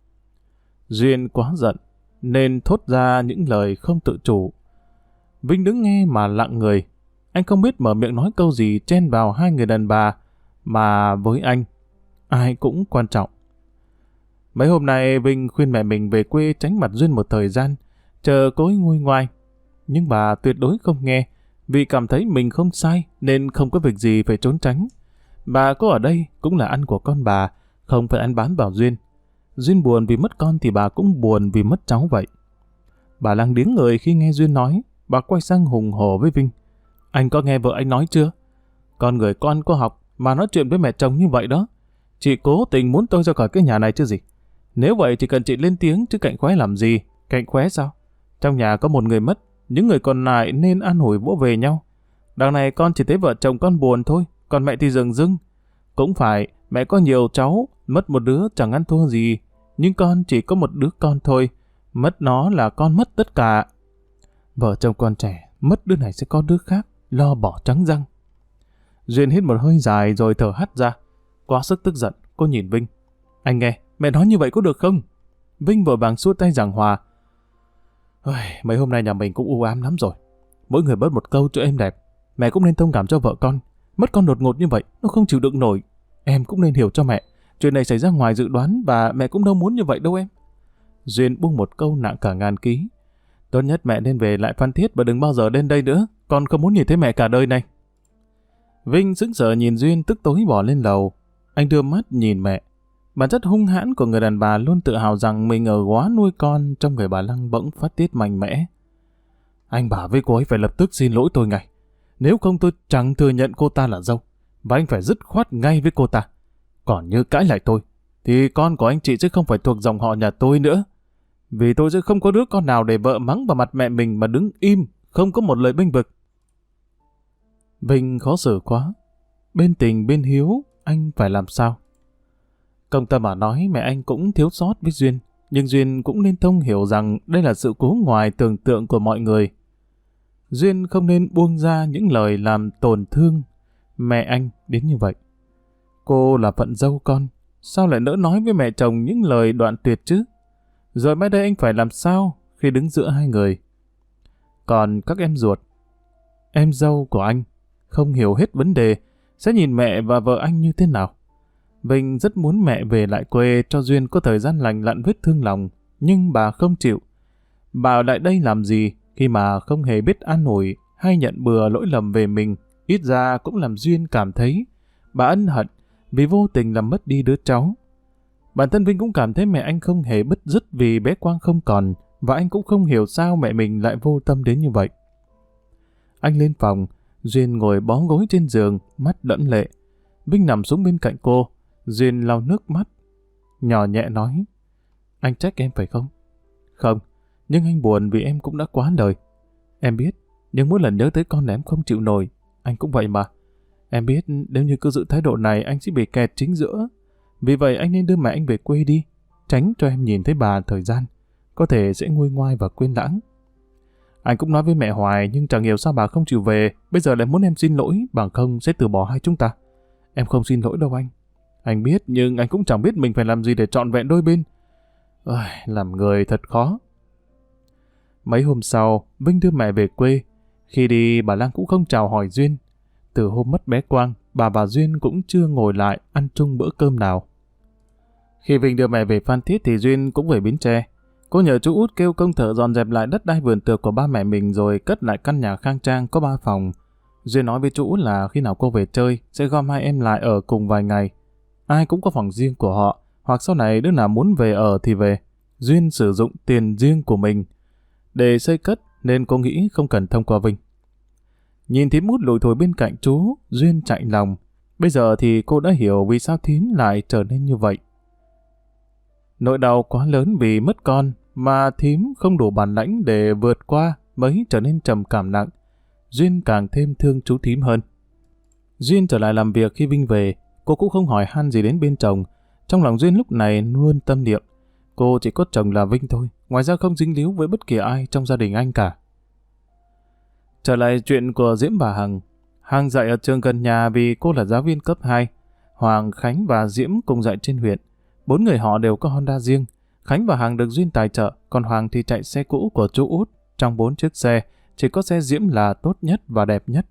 Duyên quá giận nên thốt ra những lời không tự chủ. Vinh đứng nghe mà lặng người. Anh không biết mở miệng nói câu gì chen vào hai người đàn bà mà với anh ai cũng quan trọng. Mấy hôm nay Vinh khuyên mẹ mình về quê tránh mặt Duyên một thời gian, chờ cô ấy nguôi ngoai. Nhưng bà tuyệt đối không nghe, vì cảm thấy mình không sai nên không có việc gì phải trốn tránh. Bà có ở đây cũng là ăn của con bà, không phải ăn bám vào Duyên. Duyên buồn vì mất con thì bà cũng buồn vì mất cháu vậy. Bà Lăng điếng người khi nghe Duyên nói, bà quay sang hùng hổ với Vinh. Anh có nghe vợ anh nói chưa? Con người con có học mà nói chuyện với mẹ chồng như vậy đó. Chị cố tình muốn tôi ra khỏi cái nhà này chứ gì. Nếu vậy thì cần chị lên tiếng chứ cạnh khóe làm gì? Cạnh khóe sao? Trong nhà có một người mất, những người còn lại nên an ủi vỗ về nhau. Đằng này con chỉ thấy vợ chồng con buồn thôi, còn mẹ thì dừng dưng. Cũng phải, mẹ có nhiều cháu, mất một đứa chẳng ăn thua gì. Nhưng con chỉ có một đứa con thôi, mất nó là con mất tất cả. Vợ chồng con trẻ, mất đứa này sẽ có đứa khác, lo bỏ trắng răng. Duyên hít một hơi dài rồi thở hắt ra. Quá sức tức giận, cô nhìn Vinh. Anh nghe, mẹ nói như vậy có được không? Vinh vội vàng xua tay giảng hòa. Mấy hôm nay nhà mình cũng u ám lắm rồi. Mỗi người bớt một câu cho êm đẹp. Mẹ cũng nên thông cảm cho vợ con. Mất con đột ngột như vậy, nó không chịu đựng nổi. Em cũng nên hiểu cho mẹ. Chuyện này xảy ra ngoài dự đoán và mẹ cũng đâu muốn như vậy đâu em. Duyên buông một câu nặng cả ngàn ký. Tốt nhất mẹ nên về lại Phan Thiết và đừng bao giờ đến đây nữa. Con không muốn nhìn thấy mẹ cả đời này. Vinh sững sờ nhìn Duyên tức tối bỏ lên lầu. Anh đưa mắt nhìn mẹ. Bản chất hung hãn của người đàn bà luôn tự hào rằng mình ở góa nuôi con trong người bà Lăng bỗng phát tiết mạnh mẽ. Anh bảo với cô ấy phải lập tức xin lỗi tôi ngay. Nếu không tôi chẳng thừa nhận cô ta là dâu. Và anh phải dứt khoát ngay với cô ta. Còn như cãi lại tôi, thì con của anh chị sẽ không phải thuộc dòng họ nhà tôi nữa. Vì tôi sẽ không có đứa con nào để vợ mắng vào mặt mẹ mình mà đứng im, không có một lời bênh vực. Vinh khó xử quá. Bên tình bên hiếu, anh phải làm sao? Công tâm mà nói mẹ anh cũng thiếu sót với Duyên, nhưng Duyên cũng nên thông hiểu rằng đây là sự cố ngoài tưởng tượng của mọi người. Duyên không nên buông ra những lời làm tổn thương mẹ anh đến như vậy. Cô là phận dâu con, sao lại nỡ nói với mẹ chồng những lời đoạn tuyệt chứ? Rồi mai đây anh phải làm sao khi đứng giữa hai người? Còn các em ruột, em dâu của anh, không hiểu hết vấn đề, sẽ nhìn mẹ và vợ anh như thế nào? Vinh rất muốn mẹ về lại quê cho Duyên có thời gian lành lặn vết thương lòng, nhưng bà không chịu. Bà lại đây làm gì khi mà không hề biết an ủi hay nhận bừa lỗi lầm về mình, ít ra cũng làm Duyên cảm thấy bà ân hận vì vô tình làm mất đi đứa cháu. Bản thân Vinh cũng cảm thấy mẹ anh không hề bứt rứt vì bé Quang không còn, và anh cũng không hiểu sao mẹ mình lại vô tâm đến như vậy. Anh lên phòng, Duyên ngồi bó gối trên giường, mắt đẫm lệ. Vinh nằm xuống bên cạnh cô, Duyên lau nước mắt, nhỏ nhẹ nói, anh trách em phải không? Không, nhưng anh buồn vì em cũng đã quá lời. Em biết, nhưng mỗi lần nhớ tới con là em không chịu nổi, anh cũng vậy mà. Em biết nếu như cứ giữ thái độ này anh sẽ bị kẹt chính giữa. Vì vậy anh nên đưa mẹ anh về quê đi, tránh cho em nhìn thấy bà thời gian, có thể sẽ nguôi ngoai và quên lãng. Anh cũng nói với mẹ hoài nhưng chẳng hiểu sao bà không chịu về, bây giờ lại muốn em xin lỗi, bằng không sẽ từ bỏ hai chúng ta. Em không xin lỗi đâu anh. Anh biết nhưng anh cũng chẳng biết mình phải làm gì để trọn vẹn đôi bên. Làm người thật khó. Mấy hôm sau, Vinh đưa mẹ về quê. Khi đi, bà Lan cũng không chào hỏi Duyên. Từ hôm mất bé Quang, bà và Duyên cũng chưa ngồi lại ăn chung bữa cơm nào. Khi Vinh đưa mẹ về Phan Thiết thì Duyên cũng về Bến Tre. Cô nhờ chú Út kêu công thợ dọn dẹp lại đất đai vườn tược của ba mẹ mình rồi cất lại căn nhà khang trang có 3 phòng. Duyên nói với chú Út là khi nào cô về chơi sẽ gom hai em lại ở cùng vài ngày. Ai cũng có phòng riêng của họ, hoặc sau này đứa nào muốn về ở thì về. Duyên sử dụng tiền riêng của mình để xây cất nên cô nghĩ không cần thông qua Vinh. Nhìn thím Út lủi thủi bên cạnh chú, Duyên chạnh lòng. Bây giờ thì cô đã hiểu vì sao thím lại trở nên như vậy. Nỗi đau quá lớn vì mất con mà thím không đủ bản lãnh để vượt qua mới trở nên trầm cảm nặng. Duyên càng thêm thương chú thím hơn. Duyên trở lại làm việc khi Vinh về, cô cũng không hỏi han gì đến bên chồng. Trong lòng Duyên lúc này luôn tâm niệm, cô chỉ có chồng là Vinh thôi, ngoài ra không dính líu với bất kỳ ai trong gia đình anh cả. Trở lại chuyện của Diễm và Hằng. Hằng dạy ở trường gần nhà vì cô là giáo viên cấp 2. Hoàng, Khánh và Diễm cùng dạy trên huyện. 4 người họ đều có Honda riêng. Khánh và Hằng được Duyên tài trợ, còn Hoàng thì chạy xe cũ của chú Út. Trong 4 chiếc xe, chỉ có xe Diễm là tốt nhất và đẹp nhất.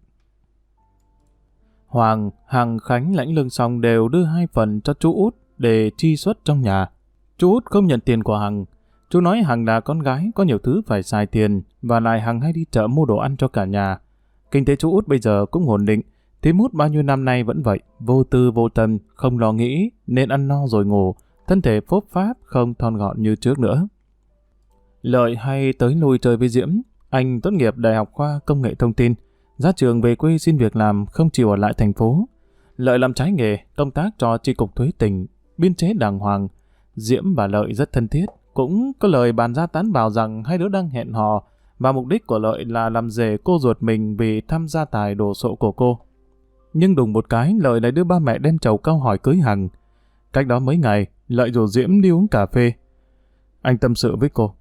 Hoàng, Hằng, Khánh lãnh lương xong đều đưa 2 phần cho chú Út để chi xuất trong nhà. Chú Út không nhận tiền của Hằng. Chú nói Hằng là con gái, có nhiều thứ phải xài tiền, và lại Hằng hay đi chợ mua đồ ăn cho cả nhà. Kinh tế chú Út bây giờ cũng ổn định. Thím Út bao nhiêu năm nay vẫn vậy, vô tư vô tâm, không lo nghĩ, nên ăn no rồi ngủ, thân thể phốp pháp, không thon gọn như trước nữa. Lợi hay tới lui chơi với Diễm. Anh tốt nghiệp Đại học khoa Công nghệ Thông tin, ra trường về quê xin việc làm, không chịu ở lại thành phố. Lợi làm trái nghề, công tác cho chi cục thuế tỉnh, biên chế đàng hoàng. Diễm và Lợi rất thân thiết, cũng có lời bàn ra tán vào rằng hai đứa đang hẹn hò, và mục đích của Lợi là làm rể cô ruột mình vì tham gia tài đồ sộ của cô. Nhưng đùng một cái, Lợi lại đưa ba mẹ đem chầu câu hỏi cưới Hằng. Cách đó mấy ngày, Lợi rủ Diễm đi uống cà phê. Anh tâm sự với cô.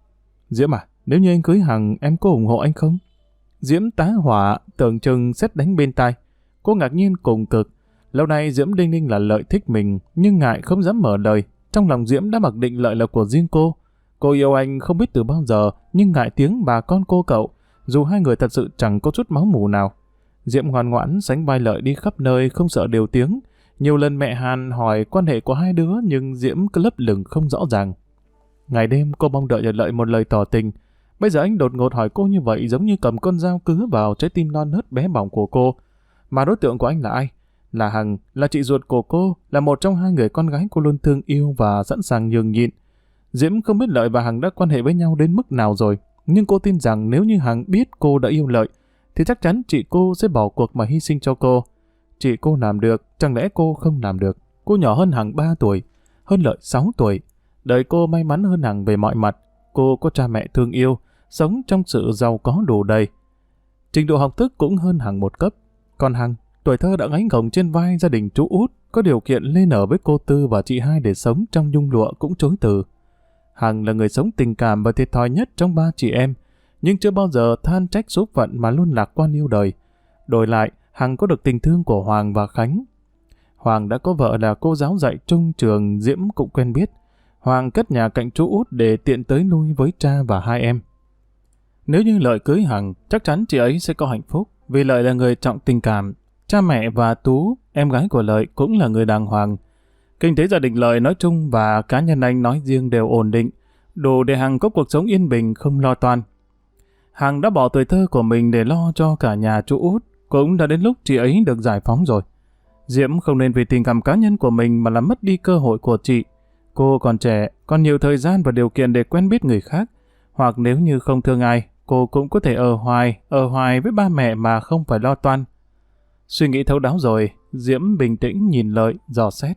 Diễm à, nếu như anh cưới Hằng, em có ủng hộ anh không? Diễm tá hỏa, tưởng chừng sét đánh bên tai. Cô ngạc nhiên cùng cực. Lâu nay Diễm đinh ninh là Lợi thích mình, nhưng ngại không dám mở lời. Trong lòng Diễm đã mặc định Lợi là của riêng cô. Cô yêu anh không biết từ bao giờ, nhưng ngại tiếng bà con cô cậu, dù hai người thật sự chẳng có chút máu mủ nào. Diễm ngoan ngoãn sánh vai Lợi đi khắp nơi, không sợ điều tiếng. Nhiều lần mẹ Hàn hỏi quan hệ của hai đứa, nhưng Diễm cứ lấp lửng không rõ ràng. Ngày đêm cô mong đợi nhận Lợi một lời tỏ tình. Bây giờ anh đột ngột hỏi cô như vậy, giống như cầm con dao cứa vào trái tim non nớt bé bỏng của cô. Mà đối tượng của anh là ai? Là Hằng, là chị ruột của cô, là một trong hai người con gái cô luôn thương yêu và sẵn sàng nhường nhịn. Diễm không biết Lợi và Hằng đã quan hệ với nhau đến mức nào rồi, nhưng cô tin rằng nếu như Hằng biết cô đã yêu Lợi, thì chắc chắn chị cô sẽ bỏ cuộc mà hy sinh cho cô. Chị cô làm được, chẳng lẽ cô không làm được? Cô nhỏ hơn Hằng 3 tuổi, hơn Lợi 6 tuổi. Đời cô may mắn hơn Hằng về mọi mặt. Cô có cha mẹ thương yêu, sống trong sự giàu có đủ đầy. Trình độ học thức cũng hơn Hằng một cấp. Còn Hằng, tuổi thơ đã gánh gồng trên vai gia đình chú Út, có điều kiện lên ở với cô Tư và chị hai để sống trong nhung lụa cũng chối từ. Hằng là người sống tình cảm và thiệt thòi nhất trong 3 chị em, nhưng chưa bao giờ than trách số phận mà luôn lạc quan yêu đời. Đổi lại, Hằng có được tình thương của Hoàng và Khánh. Hoàng đã có vợ là cô giáo dạy trung trường, Diễm cũng quen biết. Hoàng cất nhà cạnh chú Út để tiện tới lui với cha và hai em. Nếu như Lợi cưới Hằng, chắc chắn chị ấy sẽ có hạnh phúc, vì Lợi là người trọng tình cảm. Cha mẹ và Tú, em gái của Lợi, cũng là người đàng hoàng. Kinh tế gia đình Lợi nói chung và cá nhân anh nói riêng đều ổn định, đủ để Hằng có cuộc sống yên bình không lo toan. Hằng đã bỏ tuổi thơ của mình để lo cho cả nhà chú Út, cũng đã đến lúc chị ấy được giải phóng rồi. Diễm không nên vì tình cảm cá nhân của mình mà làm mất đi cơ hội của chị. Cô còn trẻ, còn nhiều thời gian và điều kiện để quen biết người khác, hoặc nếu như không thương ai, cô cũng có thể ở hoài với ba mẹ mà không phải lo toan. Suy nghĩ thấu đáo rồi, Diễm bình tĩnh nhìn Lợi, dò xét.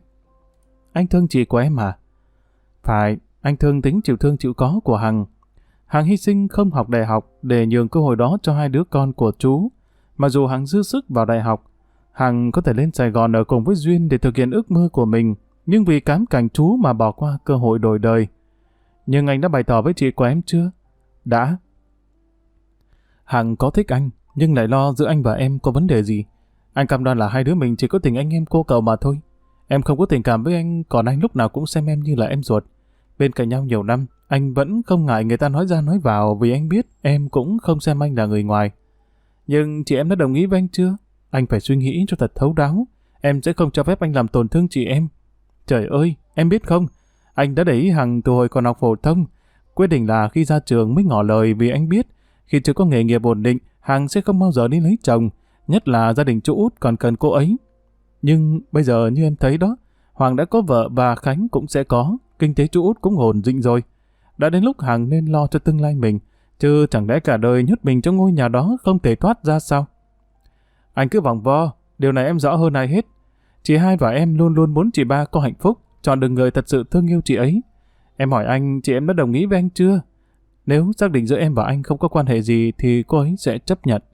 Anh thương chị của em à? Phải, anh thương tính chịu thương chịu có của Hằng. Hằng hy sinh không học đại học để nhường cơ hội đó cho hai đứa con của chú. Mà dù Hằng dư sức vào đại học, Hằng có thể lên Sài Gòn ở cùng với Duyên để thực hiện ước mơ của mình, nhưng vì cám cảnh chú mà bỏ qua cơ hội đổi đời. Nhưng anh đã bày tỏ với chị của em chưa? Đã. Hằng có thích anh, nhưng lại lo giữa anh và em có vấn đề gì. Anh cam đoan là hai đứa mình chỉ có tình anh em cô cậu mà thôi. Em không có tình cảm với anh, còn anh lúc nào cũng xem em như là em ruột. Bên cạnh nhau nhiều năm, anh vẫn không ngại người ta nói ra nói vào vì anh biết em cũng không xem anh là người ngoài. Nhưng chị em đã đồng ý với anh chưa? Anh phải suy nghĩ cho thật thấu đáo. Em sẽ không cho phép anh làm tổn thương chị em. Trời ơi, em biết không? Anh đã để ý Hằng từ hồi còn học phổ thông. Quyết định là khi ra trường mới ngỏ lời vì anh biết khi chưa có nghề nghiệp ổn định, Hằng sẽ không bao giờ đi lấy chồng. Nhất là gia đình chú út còn cần cô ấy. Nhưng bây giờ như em thấy đó, Hoàng đã có vợ và Khánh cũng sẽ có. Kinh tế chú út cũng ổn định rồi. Đã đến lúc Hằng nên lo cho tương lai mình. Chứ chẳng lẽ cả đời nhốt mình trong ngôi nhà đó không thể thoát ra sao? Anh cứ vòng vo, điều này em rõ hơn ai hết. Chị hai và em luôn luôn muốn chị ba có hạnh phúc, chọn được người thật sự thương yêu chị ấy. Em hỏi anh, chị em đã đồng ý với anh chưa? Nếu xác định giữa em và anh không có quan hệ gì thì cô ấy sẽ chấp nhận.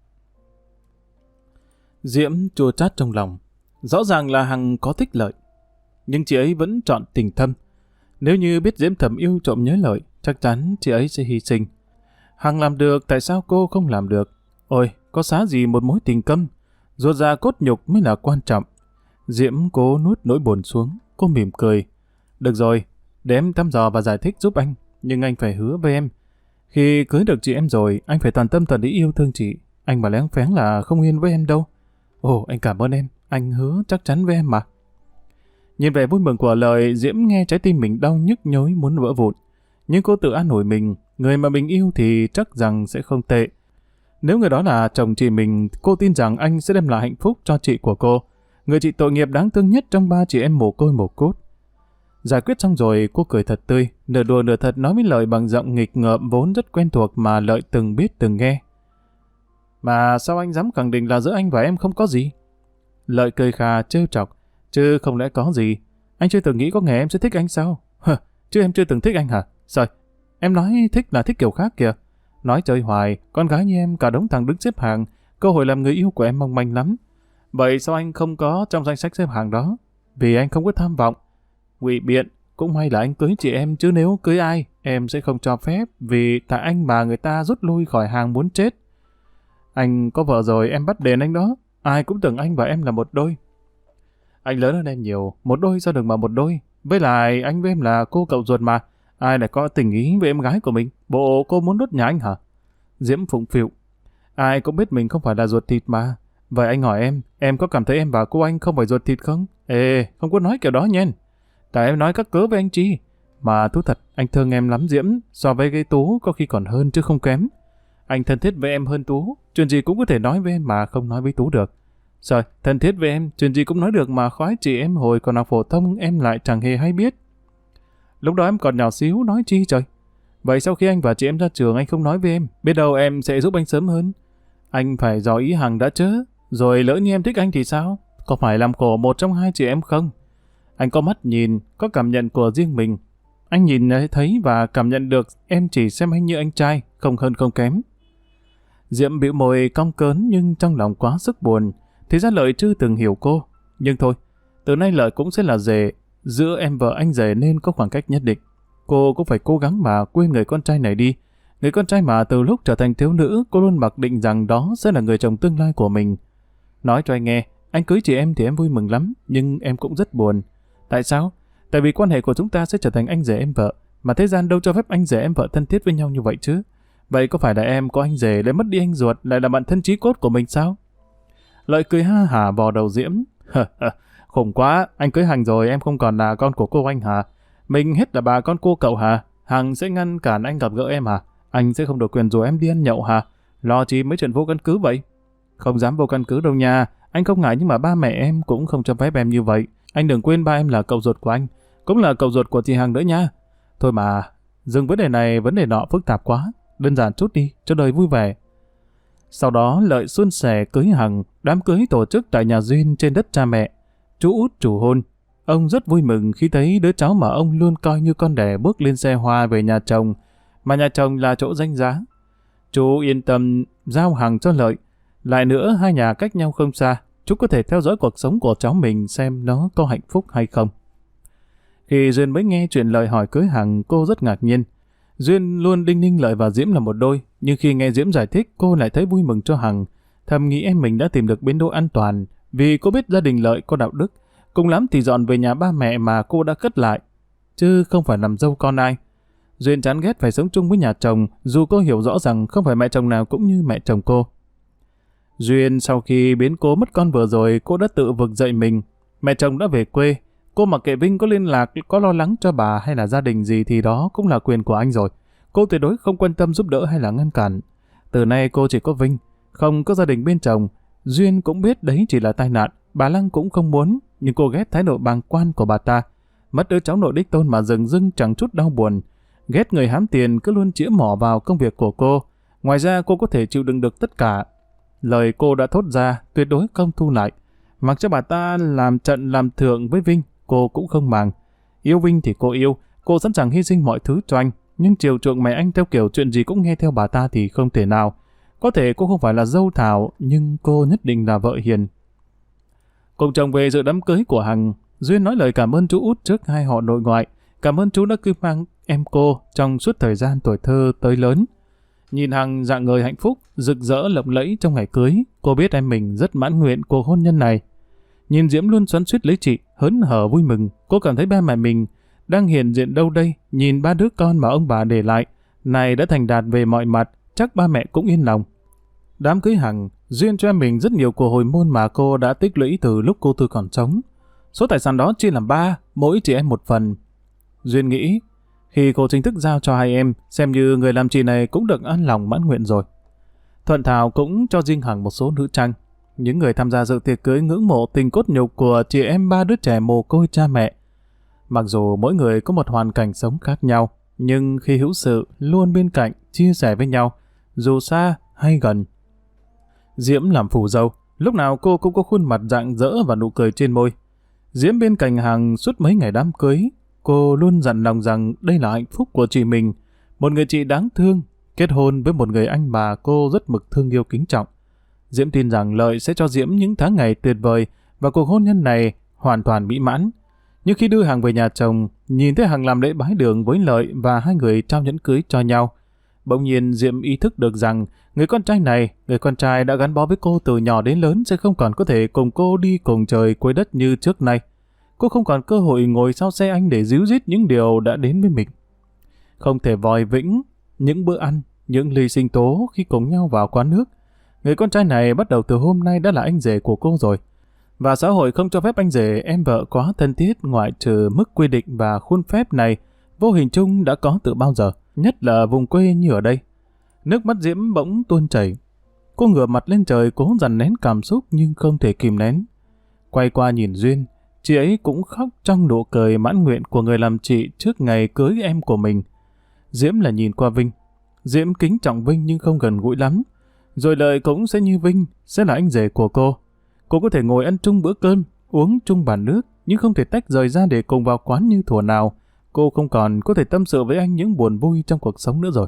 Diễm chua chát trong lòng. Rõ ràng là Hằng có thích Lợi, nhưng chị ấy vẫn chọn tình thâm. Nếu như biết Diễm thầm yêu trộm nhớ Lợi, chắc chắn chị ấy sẽ hy sinh. Hằng làm được, tại sao cô không làm được? Ôi, có xá gì một mối tình câm, ruột già cốt nhục mới là quan trọng. Diễm cố nuốt nỗi buồn xuống, cô mỉm cười. Được rồi, để em thăm dò và giải thích giúp anh, nhưng anh phải hứa với em. Khi cưới được chị em rồi, anh phải toàn tâm toàn ý yêu thương chị. Anh mà léng phéng là không yên với em đâu. Ồ, anh cảm ơn em, anh hứa chắc chắn với em mà. Nhìn vẻ vui mừng của Lợi, Diễm nghe trái tim mình đau nhức nhối muốn vỡ vụn. Nhưng cô tự an ủi mình, người mà mình yêu thì chắc rằng sẽ không tệ. Nếu người đó là chồng chị mình, cô tin rằng anh sẽ đem lại hạnh phúc cho chị của cô. Người chị tội nghiệp đáng thương nhất trong ba chị em mồ côi mồ cốt. Giải quyết xong rồi, cô cười thật tươi, nửa đùa nửa thật nói với Lợi bằng giọng nghịch ngợm vốn rất quen thuộc mà Lợi từng biết từng nghe. Mà sao anh dám khẳng định là giữa anh và em không có gì? Lợi cười khà trêu chọc, chứ không lẽ có gì? Anh chưa từng nghĩ có ngày em sẽ thích anh sao? Chứ em chưa từng thích anh hả? Sao? Em nói thích là thích kiểu khác kìa. Nói chơi hoài, con gái như em cả đống thằng đứng xếp hàng, cơ hội làm người yêu của em mong manh lắm. Vậy sao anh không có trong danh sách xếp hàng đó? Vì anh không có tham vọng. Ngụy biện, cũng may là anh cưới chị em, chứ nếu cưới ai, em sẽ không cho phép, vì tại anh mà người ta rút lui khỏi hàng muốn chết. Anh có vợ rồi, em bắt đền anh đó. Ai cũng tưởng anh và em là một đôi. Anh lớn hơn em nhiều, một đôi sao được mà một đôi. Với lại anh với em là cô cậu ruột mà. Ai lại có tình ý với em gái của mình? Bộ cô muốn đốt nhà anh hả? Diễm phụng phịu. Ai cũng biết mình không phải là ruột thịt mà. Vậy anh hỏi em có cảm thấy em và cô anh không phải ruột thịt không? Ê, không có nói kiểu đó nha. Tại em nói các cớ với anh chi. Mà thú thật, anh thương em lắm Diễm, so với cái Tú có khi còn hơn chứ không kém. Anh thân thiết với em hơn Tú, chuyện gì cũng có thể nói với em mà không nói với Tú được. Rồi, thân thiết với em, chuyện gì cũng nói được mà khoái chị em hồi còn học phổ thông em lại chẳng hề hay biết. Lúc đó em còn nhỏ xíu, nói chi trời. Vậy sau khi anh và chị em ra trường anh không nói với em, biết đâu em sẽ giúp anh sớm hơn. Anh phải dò ý Hằng đã chứ, rồi lỡ như em thích anh thì sao? Có phải làm khổ một trong hai chị em không? Anh có mắt nhìn, có cảm nhận của riêng mình. Anh nhìn thấy và cảm nhận được em chỉ xem anh như anh trai, không hơn không kém. Diễm bĩu môi cong cớn nhưng trong lòng quá sức buồn. Thì ra Lợi chưa từng hiểu cô. Nhưng thôi, từ nay Lợi cũng sẽ là rể. Giữa em vợ anh rể nên có khoảng cách nhất định. Cô cũng phải cố gắng mà quên người con trai này đi. Người con trai mà từ lúc trở thành thiếu nữ, cô luôn mặc định rằng đó sẽ là người chồng tương lai của mình. Nói cho anh nghe, anh cưới chị em thì em vui mừng lắm, nhưng em cũng rất buồn. Tại sao? Tại vì quan hệ của chúng ta sẽ trở thành anh rể em vợ, mà thế gian đâu cho phép anh rể em vợ thân thiết với nhau như vậy chứ. Vậy có phải là em có anh rể lại mất đi anh ruột, lại là bạn thân chí cốt của mình sao? Lợi cười ha hả vò đầu Diễm. Khủng quá, anh cưới Hằng rồi em không còn là con của cô anh hả? Mình hết là bà con cô cậu hả? Hằng sẽ ngăn cản anh gặp gỡ em hả? Anh sẽ không được quyền rủ em đi ăn nhậu hả? Lo chi mấy chuyện vô căn cứ vậy? Không dám vô căn cứ đâu nha. Anh không ngại nhưng mà ba mẹ em cũng không cho phép em như vậy. Anh đừng quên ba em là cậu ruột của anh, cũng là cậu ruột của chị Hằng nữa nha. Thôi mà, dừng vấn đề này vấn đề nọ phức tạp quá. Đơn giản chút đi, cho đời vui vẻ. Sau đó Lợi suôn sẻ cưới Hằng, đám cưới tổ chức tại nhà Duyên trên đất cha mẹ. Chú út chủ hôn. Ông rất vui mừng khi thấy đứa cháu mà ông luôn coi như con đẻ bước lên xe hoa về nhà chồng, mà nhà chồng là chỗ danh giá. Chú yên tâm giao Hằng cho Lợi. Lại nữa, hai nhà cách nhau không xa, chú có thể theo dõi cuộc sống của cháu mình xem nó có hạnh phúc hay không. Khi Duyên mới nghe chuyện Lợi hỏi cưới Hằng, cô rất ngạc nhiên. Duyên luôn đinh ninh Lợi và Diễm là một đôi, nhưng khi nghe Diễm giải thích, cô lại thấy vui mừng cho Hằng. Thầm nghĩ em mình đã tìm được bến đỗ an toàn, vì cô biết gia đình Lợi có đạo đức. Cùng lắm thì dọn về nhà ba mẹ mà cô đã cất lại, chứ không phải làm dâu con ai. Duyên chán ghét phải sống chung với nhà chồng, dù cô hiểu rõ rằng không phải mẹ chồng nào cũng như mẹ chồng cô. Duyên sau khi biến cố mất con vừa rồi, cô đã tự vực dậy mình. Mẹ chồng đã về quê, cô mặc kệ Vinh có liên lạc, có lo lắng cho bà hay là gia đình gì thì đó cũng là quyền của anh rồi. Cô tuyệt đối không quan tâm giúp đỡ hay là ngăn cản. Từ nay cô chỉ có Vinh, không có gia đình bên chồng. Duyên cũng biết đấy chỉ là tai nạn, bà Lăng cũng không muốn, nhưng cô ghét thái độ bàng quan của bà ta. Mất đứa cháu nội đích tôn mà dừng dưng chẳng chút đau buồn. Ghét người hám tiền cứ luôn chĩa mỏ vào công việc của cô. Ngoài ra cô có thể chịu đựng được tất cả. Lời cô đã thốt ra tuyệt đối không thu lại. Mặc cho bà ta làm trận làm thượng với Vinh, cô cũng không màng. Yêu Vinh thì cô yêu, cô sẵn sàng hy sinh mọi thứ cho anh. Nhưng chiều chuộng mẹ anh theo kiểu chuyện gì cũng nghe theo bà ta thì không thể nào. Có thể cô không phải là dâu Thảo, nhưng cô nhất định là vợ hiền. Cùng chồng về dự đám cưới của Hằng, Duyên nói lời cảm ơn chú út trước hai họ nội ngoại. Cảm ơn chú đã cứu mang em cô trong suốt thời gian tuổi thơ tới lớn. Nhìn Hằng rạng ngời hạnh phúc, rực rỡ lộng lẫy trong ngày cưới, cô biết em mình rất mãn nguyện cuộc hôn nhân này. Nhìn Diễm luôn xoắn xuýt lấy chị, hớn hở vui mừng, cô cảm thấy ba mẹ mình đang hiện diện đâu đây. Nhìn ba đứa con mà ông bà để lại, này đã thành đạt về mọi mặt, chắc ba mẹ cũng yên lòng. Đám cưới Hằng, Duyên cho em mình rất nhiều của hồi môn mà cô đã tích lũy từ lúc cô Tư còn sống. Số tài sản đó chia làm 3, mỗi chị em một phần. Duyên nghĩ, khi cô chính thức giao cho hai em, xem như người làm chị này cũng được an lòng mãn nguyện rồi. Thuận Thảo cũng cho riêng Hằng một số nữ trang. Những người tham gia dự tiệc cưới ngưỡng mộ tình cốt nhục của chị em ba đứa trẻ mồ côi cha mẹ. Mặc dù mỗi người có một hoàn cảnh sống khác nhau, nhưng khi hữu sự luôn bên cạnh, chia sẻ với nhau, dù xa hay gần. Diễm làm phù dâu, lúc nào cô cũng có khuôn mặt rạng rỡ và nụ cười trên môi. Diễm bên cạnh Hằng suốt mấy ngày đám cưới, cô luôn dặn lòng rằng đây là hạnh phúc của chị mình, một người chị đáng thương, kết hôn với một người anh mà cô rất mực thương yêu kính trọng. Diễm tin rằng Lợi sẽ cho Diễm những tháng ngày tuyệt vời và cuộc hôn nhân này hoàn toàn mỹ mãn. Nhưng khi đưa Hằng về nhà chồng, nhìn thấy Hằng làm lễ bái đường với Lợi và hai người trao nhẫn cưới cho nhau, bỗng nhiên Diễm ý thức được rằng người con trai này, người con trai đã gắn bó với cô từ nhỏ đến lớn sẽ không còn có thể cùng cô đi cùng trời cuối đất như trước nay. Cô không còn cơ hội ngồi sau xe anh để díu dít những điều đã đến với mình. Không thể vòi vĩnh những bữa ăn, những ly sinh tố khi cùng nhau vào quán nước. Người con trai này bắt đầu từ hôm nay đã là anh rể của cô rồi. Và xã hội không cho phép anh rể em vợ quá thân thiết ngoại trừ mức quy định và khuôn phép này vô hình chung đã có từ bao giờ, nhất là vùng quê như ở đây. Nước mắt Diễm bỗng tuôn chảy. Cô ngửa mặt lên trời cố dằn nén cảm xúc nhưng không thể kìm nén. Quay qua nhìn Duyên, chị ấy cũng khóc trong nụ cười mãn nguyện của người làm chị trước ngày cưới em của mình. Diễm là nhìn qua Vinh. Diễm kính trọng Vinh nhưng không gần gũi lắm. Rồi Lợi cũng sẽ như Vinh, sẽ là anh rể của cô. Cô có thể ngồi ăn chung bữa cơm, uống chung bàn nước, nhưng không thể tách rời ra để cùng vào quán như thuở nào. Cô không còn có thể tâm sự với anh những buồn vui trong cuộc sống nữa rồi.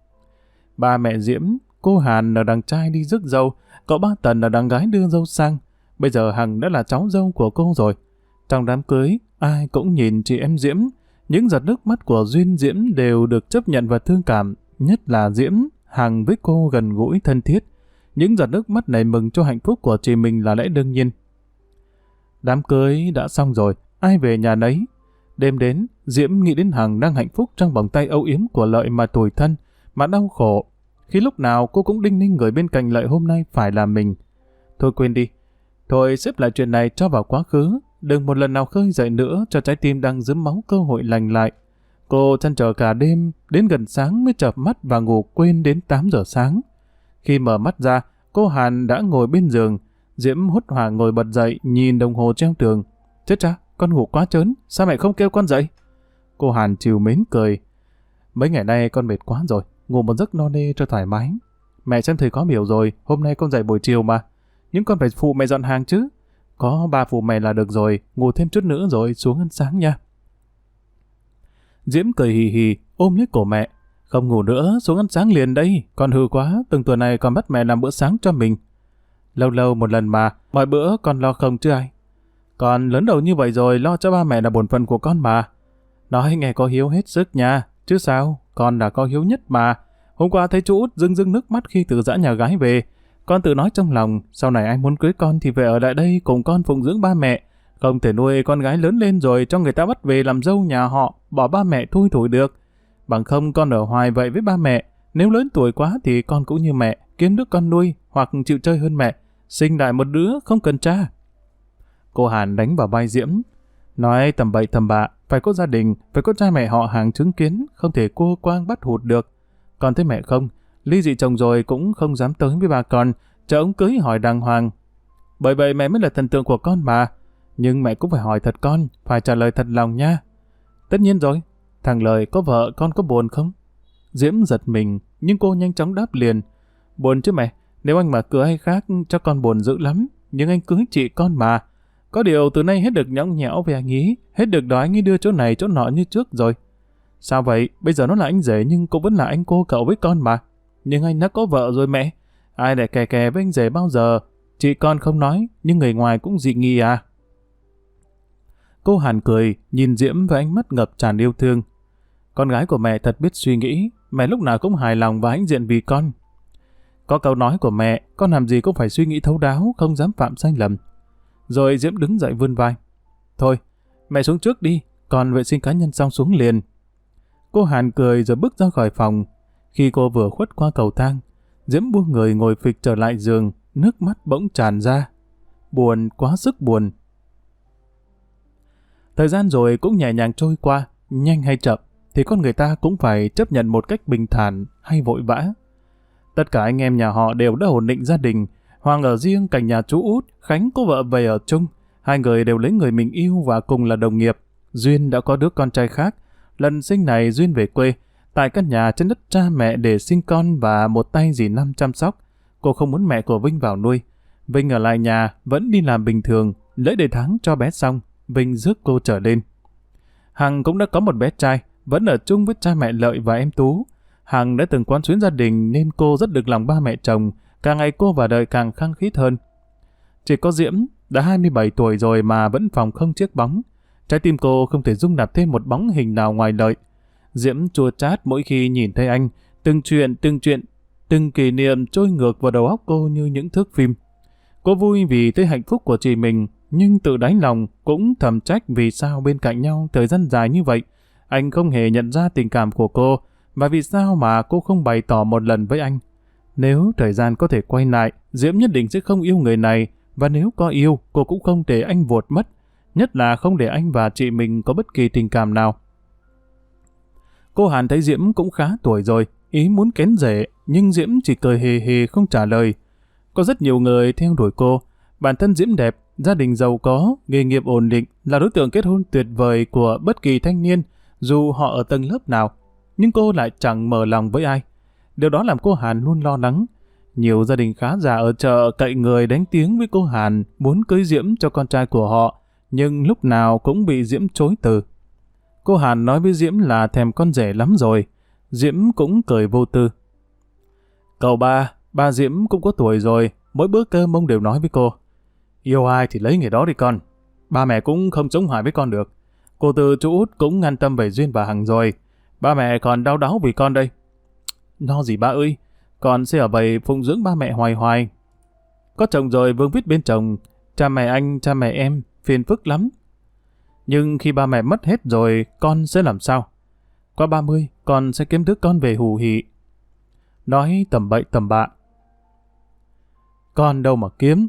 Ba mẹ Diễm, cô Hàn là đằng trai đi rước dâu, cậu ba Tần là đằng gái đưa dâu sang. Bây giờ Hằng đã là cháu dâu của cô rồi. Trong đám cưới, ai cũng nhìn chị em Diễm. Những giọt nước mắt của Duyên Diễm đều được chấp nhận và thương cảm. Nhất là Diễm, Hằng với cô gần gũi thân thiết. Những giọt nước mắt này mừng cho hạnh phúc của chị mình là lẽ đương nhiên. Đám cưới đã xong rồi, ai về nhà nấy. Đêm đến, Diễm nghĩ đến Hằng đang hạnh phúc trong vòng tay âu yếm của Lợi mà tủi thân, mà đau khổ. Khi lúc nào cô cũng đinh ninh người bên cạnh Lợi hôm nay phải là mình. Thôi quên đi. Thôi xếp lại chuyện này cho vào quá khứ. Đừng một lần nào khơi dậy nữa cho trái tim đang dướm máu cơ hội lành lại. Cô chăn trở cả đêm, đến gần sáng mới chợp mắt và ngủ quên đến 8 giờ sáng. Khi mở mắt ra, cô Hàn đã ngồi bên giường. Diễm hốt hoảng ngồi bật dậy, nhìn đồng hồ treo tường. Chết cha, con ngủ quá chớn, sao mẹ không kêu con dậy? Cô Hàn trìu mến cười. Mấy ngày nay con mệt quá rồi, ngủ một giấc no nê cho thoải mái. Mẹ xem thầy có biểu rồi, hôm nay con dậy buổi chiều mà. Nhưng con phải phụ mẹ dọn hàng chứ. Có ba phụ mẹ là được rồi, ngủ thêm chút nữa rồi xuống ăn sáng nha. Diễm cười hì hì, ôm lấy cổ mẹ. Không ngủ nữa, xuống ăn sáng liền đây. Con hư quá, từng tuần này con bắt mẹ làm bữa sáng cho mình. Lâu lâu một lần mà, mọi bữa con lo không chứ ai. Con lớn đầu như vậy rồi, lo cho ba mẹ là bổn phận của con mà. Nói nghe có hiếu hết sức nha, chứ sao, con đã có hiếu nhất mà. Hôm qua thấy chú Út rưng rưng nước mắt khi từ giã nhà gái về. Con tự nói trong lòng, sau này anh muốn cưới con thì về ở lại đây cùng con phụng dưỡng ba mẹ. Không thể nuôi con gái lớn lên rồi cho người ta bắt về làm dâu nhà họ, bỏ ba mẹ thui thủi được. Bằng không con ở hoài vậy với ba mẹ, nếu lớn tuổi quá thì con cũng như mẹ, kiếm đứa con nuôi hoặc chịu chơi hơn mẹ, sinh lại một đứa không cần cha. Cô Hàn đánh vào vai Diễm, nói tầm bậy tầm bạ, phải có gia đình, phải có cha mẹ họ hàng chứng kiến, không thể cô quang bắt hụt được. Con thấy mẹ không, ly dị chồng rồi cũng không dám tới với bà con, chờ ông cưới hỏi đàng hoàng. Bởi vậy mẹ mới là thần tượng của con mà, nhưng mẹ cũng phải hỏi thật con, phải trả lời thật lòng nha. Tất nhiên rồi, thằng Lời có vợ con có buồn không? Diễm giật mình, nhưng cô nhanh chóng đáp liền. Buồn chứ mẹ, nếu anh mà cưới ai khác cho con buồn dữ lắm, nhưng anh cưới chị con mà. Có điều từ nay hết được nhõng nhẽo về anh ý, hết được đòi anh ấy đưa chỗ này chỗ nọ như trước rồi. Sao vậy? Bây giờ nó là anh rể nhưng cũng vẫn là anh cô cậu với con mà. Nhưng anh đã có vợ rồi mẹ. Ai lại kè kè với anh rể bao giờ? Chị con không nói, nhưng người ngoài cũng dị nghi à. Cô Hàn cười, nhìn Diễm với ánh mắt ngập tràn yêu thương. Con gái của mẹ thật biết suy nghĩ, mẹ lúc nào cũng hài lòng và hãnh diện vì con. Có câu nói của mẹ, con làm gì cũng phải suy nghĩ thấu đáo, không dám phạm sai lầm. Rồi Diễm đứng dậy vươn vai. Thôi, mẹ xuống trước đi, con vệ sinh cá nhân xong xuống liền. Cô Hàn cười rồi bước ra khỏi phòng. Khi cô vừa khuất qua cầu thang, Diễm buông người ngồi phịch trở lại giường, nước mắt bỗng tràn ra. Buồn, quá sức buồn. Thời gian rồi cũng nhẹ nhàng trôi qua, nhanh hay chậm, thì con người ta cũng phải chấp nhận một cách bình thản hay vội vã. Tất cả anh em nhà họ đều đã ổn định gia đình. Hoàng ở riêng cạnh nhà chú Út, Khánh có vợ về ở chung. Hai người đều lấy người mình yêu và cùng là đồng nghiệp. Duyên đã có đứa con trai khác. Lần sinh này Duyên về quê, tại căn nhà trên đất cha mẹ để sinh con và một tay dì Năm chăm sóc. Cô không muốn mẹ của Vinh vào nuôi. Vinh ở lại nhà, vẫn đi làm bình thường. Lễ đầy tháng cho bé xong, Vinh rước cô trở lên. Hằng cũng đã có một bé trai, vẫn ở chung với cha mẹ Lợi và em Tú. Hằng đã từng quán xuyến gia đình nên cô rất được lòng ba mẹ chồng, càng ngày cô và Đời càng khăng khít hơn. Chỉ có Diễm, đã 27 tuổi rồi mà vẫn phòng không chiếc bóng. Trái tim cô không thể dung nạp thêm một bóng hình nào ngoài Lợi. Diễm chua chát mỗi khi nhìn thấy anh, từng chuyện, từng kỷ niệm trôi ngược vào đầu óc cô như những thước phim. Cô vui vì thấy hạnh phúc của chị mình, nhưng tự đáy lòng cũng thầm trách vì sao bên cạnh nhau thời gian dài như vậy, anh không hề nhận ra tình cảm của cô, và vì sao mà cô không bày tỏ một lần với anh. Nếu thời gian có thể quay lại, Diễm nhất định sẽ không yêu người này, và nếu có yêu, cô cũng không để anh vụt mất, nhất là không để anh và chị mình có bất kỳ tình cảm nào. Cô Hàn thấy Diễm cũng khá tuổi rồi, ý muốn kén rể, nhưng Diễm chỉ cười hề hề không trả lời. Có rất nhiều người theo đuổi cô, bản thân Diễm đẹp, gia đình giàu có, nghề nghiệp ổn định, là đối tượng kết hôn tuyệt vời của bất kỳ thanh niên, dù họ ở tầng lớp nào. Nhưng cô lại chẳng mở lòng với ai. Điều đó làm cô Hàn luôn lo lắng. Nhiều gia đình khá giả ở chợ cậy người đánh tiếng với cô Hàn muốn cưới Diễm cho con trai của họ, nhưng lúc nào cũng bị Diễm chối từ. Cô Hàn nói với Diễm là thèm con rể lắm rồi. Diễm cũng cười vô tư. Cậu ba Diễm cũng có tuổi rồi, mỗi bữa cơm ông đều nói với cô. Yêu ai thì lấy người đó đi con. Ba mẹ cũng không chống hoài với con được. Cô Tư chú Út cũng an tâm về Duyên và Hằng rồi. Ba mẹ còn đau đáu vì con đây. Lo gì ba ơi, con sẽ ở vậy phụng dưỡng ba mẹ hoài hoài. Có chồng rồi vương vít bên chồng, cha mẹ anh, cha mẹ em, phiền phức lắm. Nhưng khi ba mẹ mất hết rồi, con sẽ làm sao? Qua 30, con sẽ kiếm đứa con về hù hỉ. Nói tầm bậy tầm bạ. Con đâu mà kiếm?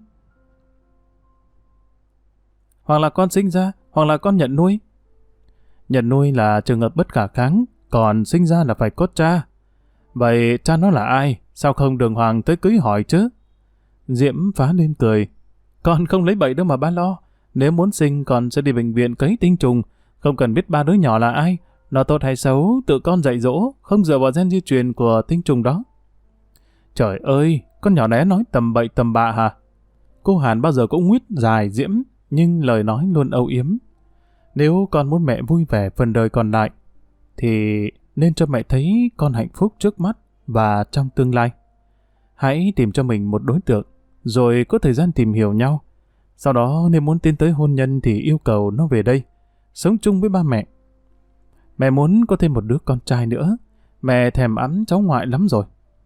Hoặc là con sinh ra, hoặc là con nhận nuôi. Nhận nuôi là trường hợp bất khả kháng, còn sinh ra là phải có cha. Vậy cha nó là ai? Sao không đường hoàng tới cưới hỏi chứ? Diễm phá lên cười. Con không lấy bậy đâu mà ba lo. Nếu muốn sinh con sẽ đi bệnh viện cấy tinh trùng, không cần biết ba đứa nhỏ là ai. Nó tốt hay xấu, tự con dạy dỗ, không dựa vào gen di truyền của tinh trùng đó. Trời ơi, con nhỏ né nói tầm bậy tầm bạ hả? Cô Hàn bao giờ cũng nguyết dài Diễm, nhưng lời nói luôn âu yếm. Nếu con muốn mẹ vui vẻ phần đời còn lại, thì nên cho mẹ thấy con hạnh phúc trước mắt và trong tương lai. Hãy tìm cho mình một đối tượng, rồi có thời gian tìm hiểu nhau. Sau đó nếu muốn tiến tới hôn nhân thì yêu cầu nó về đây, sống chung với ba mẹ. Mẹ muốn có thêm một đứa con trai nữa. Mẹ thèm ẵm cháu ngoại lắm rồi.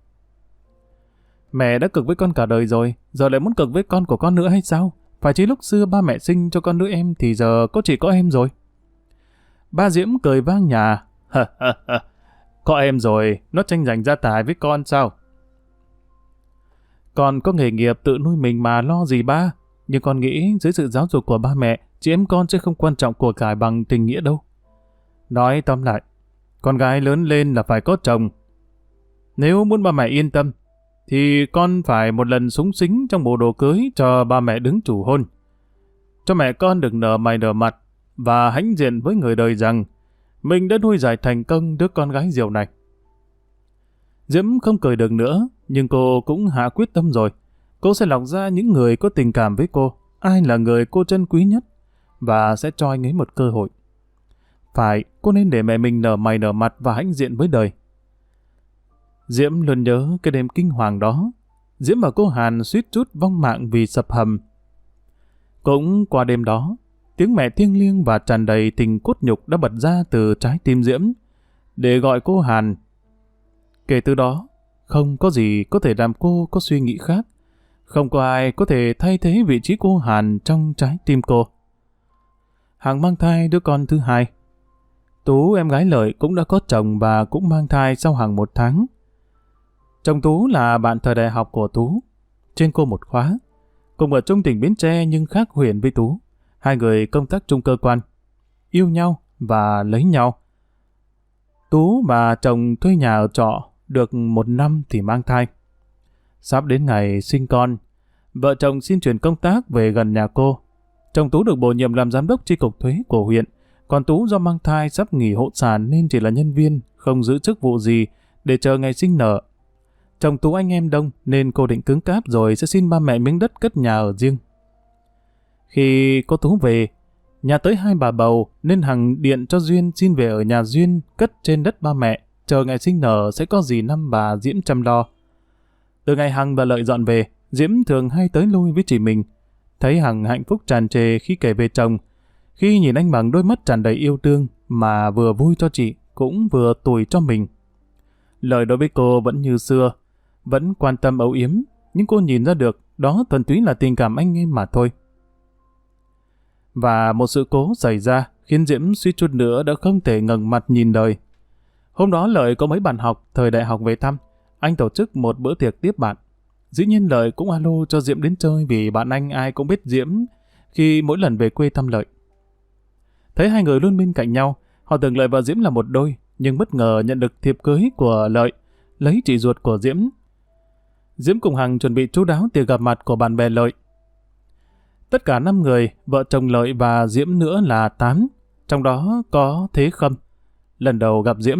Mẹ đã cực với con cả đời rồi, giờ lại muốn cực với con của con nữa hay sao? Phải chỉ lúc xưa ba mẹ sinh cho con đứa em thì giờ chỉ có em rồi. Ba Diễm cười vang nhà. Có em rồi, nó tranh giành gia tài với con sao? Con có nghề nghiệp tự nuôi mình mà lo gì ba. Nhưng con nghĩ dưới sự giáo dục của ba mẹ, chị em con sẽ không quan trọng của cải bằng tình nghĩa đâu. Nói tóm lại, con gái lớn lên là phải có chồng. Nếu muốn ba mẹ yên tâm, thì con phải một lần súng xính trong bộ đồ cưới cho ba mẹ đứng chủ hôn. Cho mẹ con được nở mày nở mặt và hãnh diện với người đời rằng mình đã nuôi dạy thành công đứa con gái Diệu này. Diễm không cười được nữa, nhưng cô cũng hạ quyết tâm rồi. Cô sẽ lọc ra những người có tình cảm với cô, ai là người cô trân quý nhất, và sẽ cho anh ấy một cơ hội. Phải, cô nên để mẹ mình nở mày nở mặt và hãnh diện với đời. Diễm luôn nhớ cái đêm kinh hoàng đó. Diễm và cô Hàn suýt chút vong mạng vì sập hầm. Cũng qua đêm đó, tiếng mẹ thiêng liêng và tràn đầy tình cốt nhục đã bật ra từ trái tim Diễm để gọi cô Hàn. Kể từ đó, không có gì có thể làm cô có suy nghĩ khác. Không có ai có thể thay thế vị trí cô Hàn trong trái tim cô. Hằng mang thai đứa con thứ hai. Tú em gái Lợi cũng đã có chồng và cũng mang thai sau Hằng 1 tháng. Chồng Tú là bạn thời đại học của Tú, trên cô một khóa. Cùng ở chung tỉnh Bến Tre nhưng khác huyện với Tú. Hai người công tác chung cơ quan, yêu nhau và lấy nhau. Tú và chồng thuê nhà ở trọ được 1 năm thì mang thai. Sắp đến ngày sinh con, vợ chồng xin chuyển công tác về gần nhà cô. Chồng Tú được bổ nhiệm làm giám đốc chi cục thuế của huyện, còn Tú do mang thai sắp nghỉ hộ sản nên chỉ là nhân viên, không giữ chức vụ gì để chờ ngày sinh nở. Chồng Tú anh em đông nên cô định cứng cáp rồi sẽ xin ba mẹ miếng đất cất nhà ở riêng. Khi cô Tú về, nhà tới 2 bà bầu nên Hằng điện cho Duyên xin về ở nhà Duyên cất trên đất ba mẹ, chờ ngày sinh nở sẽ có dì năm bà Diễm chăm lo. Từ ngày Hằng và Lợi dọn về, Diễm thường hay tới lui với chị mình. Thấy Hằng hạnh phúc tràn trề khi kể về chồng, khi nhìn anh bằng đôi mắt tràn đầy yêu thương mà vừa vui cho chị cũng vừa tủi cho mình. Lợi đối với cô vẫn như xưa, vẫn quan tâm âu yếm, nhưng cô nhìn ra được đó thuần túy là tình cảm anh em mà thôi. Và một sự cố xảy ra khiến Diễm suýt chút nữa đã không thể ngẩng mặt nhìn đời. Hôm đó Lợi có mấy bạn học thời đại học về thăm, anh tổ chức một bữa tiệc tiếp bạn. Dĩ nhiên Lợi cũng alo cho Diễm đến chơi vì bạn anh ai cũng biết Diễm khi mỗi lần về quê thăm Lợi. Thấy hai người luôn bên cạnh nhau, họ tưởng Lợi và Diễm là một đôi, nhưng bất ngờ nhận được thiệp cưới của Lợi, lấy chị ruột của Diễm. Diễm cùng Hằng chuẩn bị chu đáo tiệc gặp mặt của bạn bè Lợi. Tất cả 5 người, vợ chồng Lợi và Diễm nữa là 8, trong đó có Thế Khâm. Lần đầu gặp Diễm,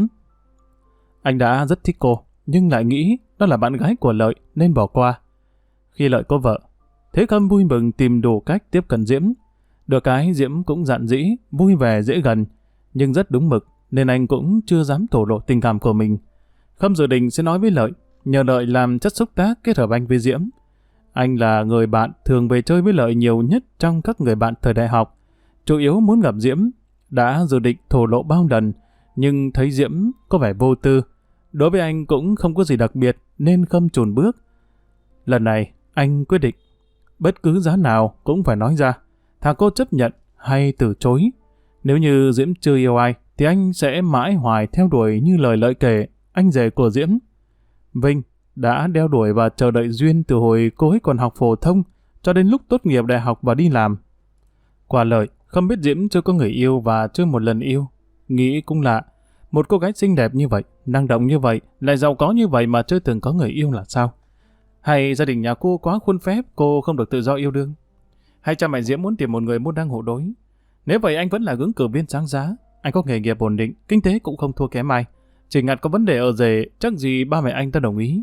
anh đã rất thích cô, nhưng lại nghĩ đó là bạn gái của Lợi nên bỏ qua. Khi Lợi có vợ, Thế Khâm vui mừng tìm đủ cách tiếp cận Diễm. Được cái Diễm cũng dạn dĩ, vui vẻ dễ gần, nhưng rất đúng mực nên anh cũng chưa dám thổ lộ tình cảm của mình. Khâm dự định sẽ nói với Lợi, nhờ Lợi làm chất xúc tác kết hợp anh với Diễm. Anh là người bạn thường về chơi với Lợi nhiều nhất trong các người bạn thời đại học. Chủ yếu muốn gặp Diễm, đã dự định thổ lộ bao lần, nhưng thấy Diễm có vẻ vô tư. Đối với anh cũng không có gì đặc biệt nên Khâm chùn bước. Lần này anh quyết định, bất cứ giá nào cũng phải nói ra, thà cô chấp nhận hay từ chối. Nếu như Diễm chưa yêu ai, thì anh sẽ mãi hoài theo đuổi như lời Lợi kể, anh rể của Diễm. Vinh đã đeo đuổi và chờ đợi Duyên từ hồi cô ấy còn học phổ thông cho đến lúc tốt nghiệp đại học và đi làm. Quả Lợi không biết Diễm chưa có người yêu và chưa một lần yêu. Nghĩ cũng lạ, một cô gái xinh đẹp như vậy, năng động như vậy, lại giàu có như vậy mà chưa từng có người yêu là sao? Hay gia đình nhà cô quá khuôn phép, cô không được tự do yêu đương? Hay cha mẹ Diễm muốn tìm một người môn đăng hộ đối? Nếu vậy anh vẫn là ứng cử viên sáng giá, anh có nghề nghiệp ổn định, kinh tế cũng không thua kém ai. Chỉ ngặt có vấn đề ở rể, chắc gì ba mẹ anh ta đồng ý.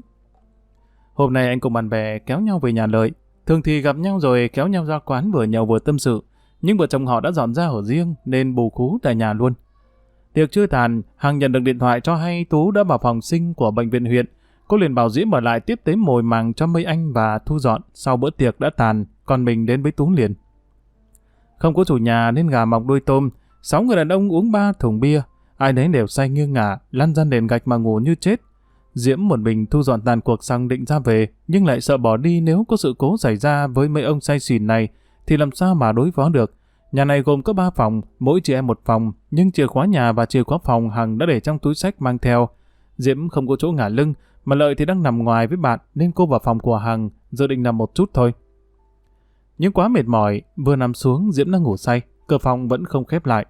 Hôm nay anh cùng bạn bè kéo nhau về nhà Lợi. Thường thì gặp nhau rồi kéo nhau ra quán vừa nhậu vừa tâm sự, nhưng vợ chồng họ đã dọn ra ở riêng nên bù khú tại nhà luôn. Tiệc chưa tàn, Hằng nhận được điện thoại cho hay Tú đã vào phòng sinh của bệnh viện huyện. Cô liền bảo Diễm ở lại tiếp tế mồi màng cho mấy anh và thu dọn. Sau bữa tiệc đã tàn, còn mình đến với Tú liền. Không có chủ nhà nên gà mọc đuôi tôm. 6 người đàn ông uống 3 thùng bia, Ai nấy đều say nghiêng ngả, lăn ra nền gạch mà ngủ như chết. Diễm một mình thu dọn tàn cuộc xong định ra về, nhưng lại sợ bỏ đi nếu có sự cố xảy ra với mấy ông say xỉn này, thì làm sao mà đối phó được. Nhà này gồm có 3 phòng, mỗi chị em một phòng, nhưng chìa khóa nhà và chìa khóa phòng Hằng đã để trong túi xách mang theo. Diễm không có chỗ ngả lưng, mà Lợi thì đang nằm ngoài với bạn, nên cô vào phòng của Hằng, dự định nằm một chút thôi. Nhưng quá mệt mỏi, vừa nằm xuống Diễm đã ngủ say, cửa phòng vẫn không khép lại.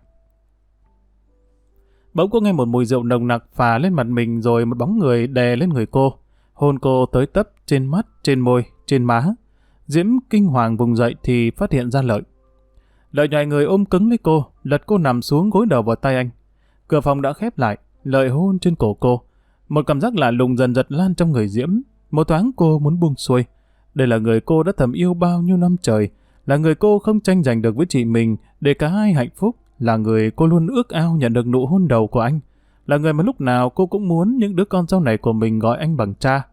Bỗng cô nghe một mùi rượu nồng nặc phả lên mặt mình, rồi một bóng người đè lên người cô, hôn cô tới tấp trên mắt, trên môi, trên má. Diễm kinh hoàng vùng dậy thì phát hiện ra Lợi. Lợi nhòi người ôm cứng lấy cô, lật cô nằm xuống gối đầu vào tay anh. Cửa phòng đã khép lại, Lợi hôn trên cổ cô. Một cảm giác lạ lùng dần dần lan trong người Diễm. Một thoáng cô muốn buông xuôi. Đây là người cô đã thầm yêu bao nhiêu năm trời, là người cô không tranh giành được với chị mình để cả hai hạnh phúc, là người cô luôn ước ao nhận được nụ hôn đầu của anh, là người mà lúc nào cô cũng muốn những đứa con sau này của mình gọi anh bằng cha.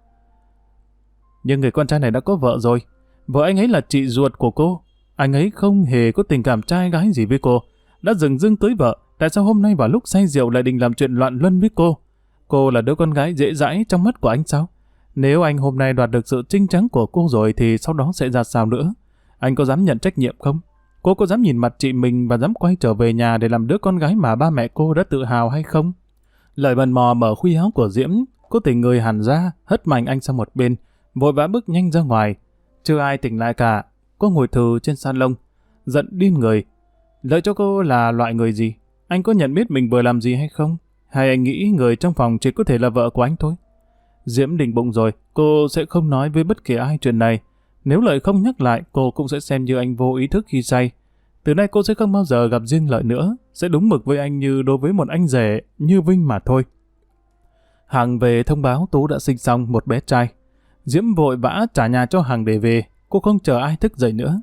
Nhưng người con trai này đã có vợ rồi. Vợ anh ấy là chị ruột của cô. Anh ấy không hề có tình cảm trai gái gì với cô. Đã dửng dưng cưới vợ, tại sao hôm nay vào lúc say rượu lại định làm chuyện loạn luân với cô? Cô là đứa con gái dễ dãi trong mắt của anh sao? Nếu anh hôm nay đoạt được sự trinh trắng của cô rồi thì sau đó sẽ ra sao nữa? Anh có dám nhận trách nhiệm không? Cô có dám nhìn mặt chị mình và dám quay trở về nhà để làm đứa con gái mà ba mẹ cô đã tự hào hay không? Lợi bần mò mở khuy áo của Diễm, cô tỉnh người hẳn ra, hất mạnh anh sang một bên, vội vã bước nhanh ra ngoài. Chưa ai tỉnh lại cả, cô ngồi thừ trên salon, giận điên người. Lợi cho cô là loại người gì? Anh có nhận biết mình vừa làm gì hay không? Hay anh nghĩ người trong phòng chỉ có thể là vợ của anh thôi? Diễm định bụng rồi, cô sẽ không nói với bất kỳ ai chuyện này. Nếu Lợi không nhắc lại, cô cũng sẽ xem như anh vô ý thức khi say. Từ nay cô sẽ không bao giờ gặp riêng Lợi nữa, sẽ đúng mực với anh như đối với một anh rể như Vinh mà thôi. Hằng về thông báo Tú đã sinh xong một bé trai. Diễm vội vã trả nhà cho Hằng để về, cô không chờ ai thức dậy nữa.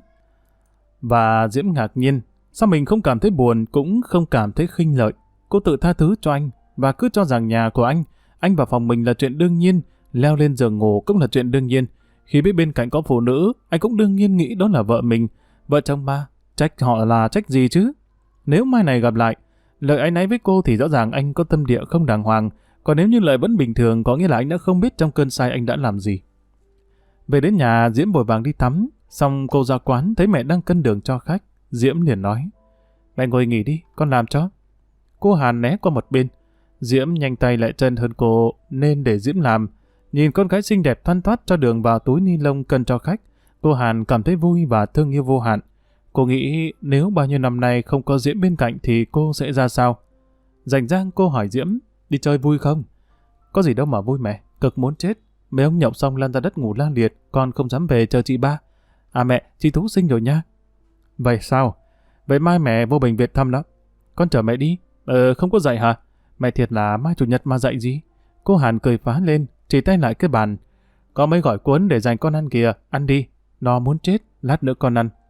Và Diễm ngạc nhiên, sao mình không cảm thấy buồn cũng không cảm thấy khinh Lợi. Cô tự tha thứ cho anh và cứ cho rằng nhà của anh vào phòng mình là chuyện đương nhiên, leo lên giường ngủ cũng là chuyện đương nhiên. Khi biết bên cạnh có phụ nữ, anh cũng đương nhiên nghĩ đó là vợ mình. Vợ chồng ba, trách họ là trách gì chứ? Nếu mai này gặp lại, Lợi áy náy với cô thì rõ ràng anh có tâm địa không đàng hoàng. Còn nếu như Lợi vẫn bình thường, có nghĩa là anh đã không biết trong cơn say anh đã làm gì. Về đến nhà, Diễm vội vàng đi tắm. Xong cô ra quán thấy mẹ đang cân đường cho khách. Diễm liền nói, mẹ ngồi nghỉ đi, con làm cho. Cô Hàn né qua một bên. Diễm nhanh tay lại chân hơn cô nên để Diễm làm. Nhìn con gái xinh đẹp thoăn thoắt cho đường vào túi ni lông cân cho khách, cô Hàn cảm thấy vui và thương yêu vô hạn. Cô nghĩ nếu bao nhiêu năm nay không có Diễm bên cạnh thì cô sẽ ra sao? Rảnh rang cô hỏi Diễm, đi chơi vui không? Có gì đâu mà vui mẹ, cực muốn chết. Mấy ông nhậu xong lăn ra đất ngủ la liệt, con không dám về chờ chị ba. À mẹ, chị Tú sinh rồi nha. Vậy sao? Vậy mai mẹ vô bệnh viện thăm đó. Con chở mẹ đi. Không có dạy hả? Mẹ thiệt là mai chủ nhật mà dạy gì? Cô Hàn cười phá lên, chỉ tay lại cái bàn. Có mấy gỏi cuốn để dành con ăn kìa, ăn đi. Nó muốn chết, lát nữa con ăn.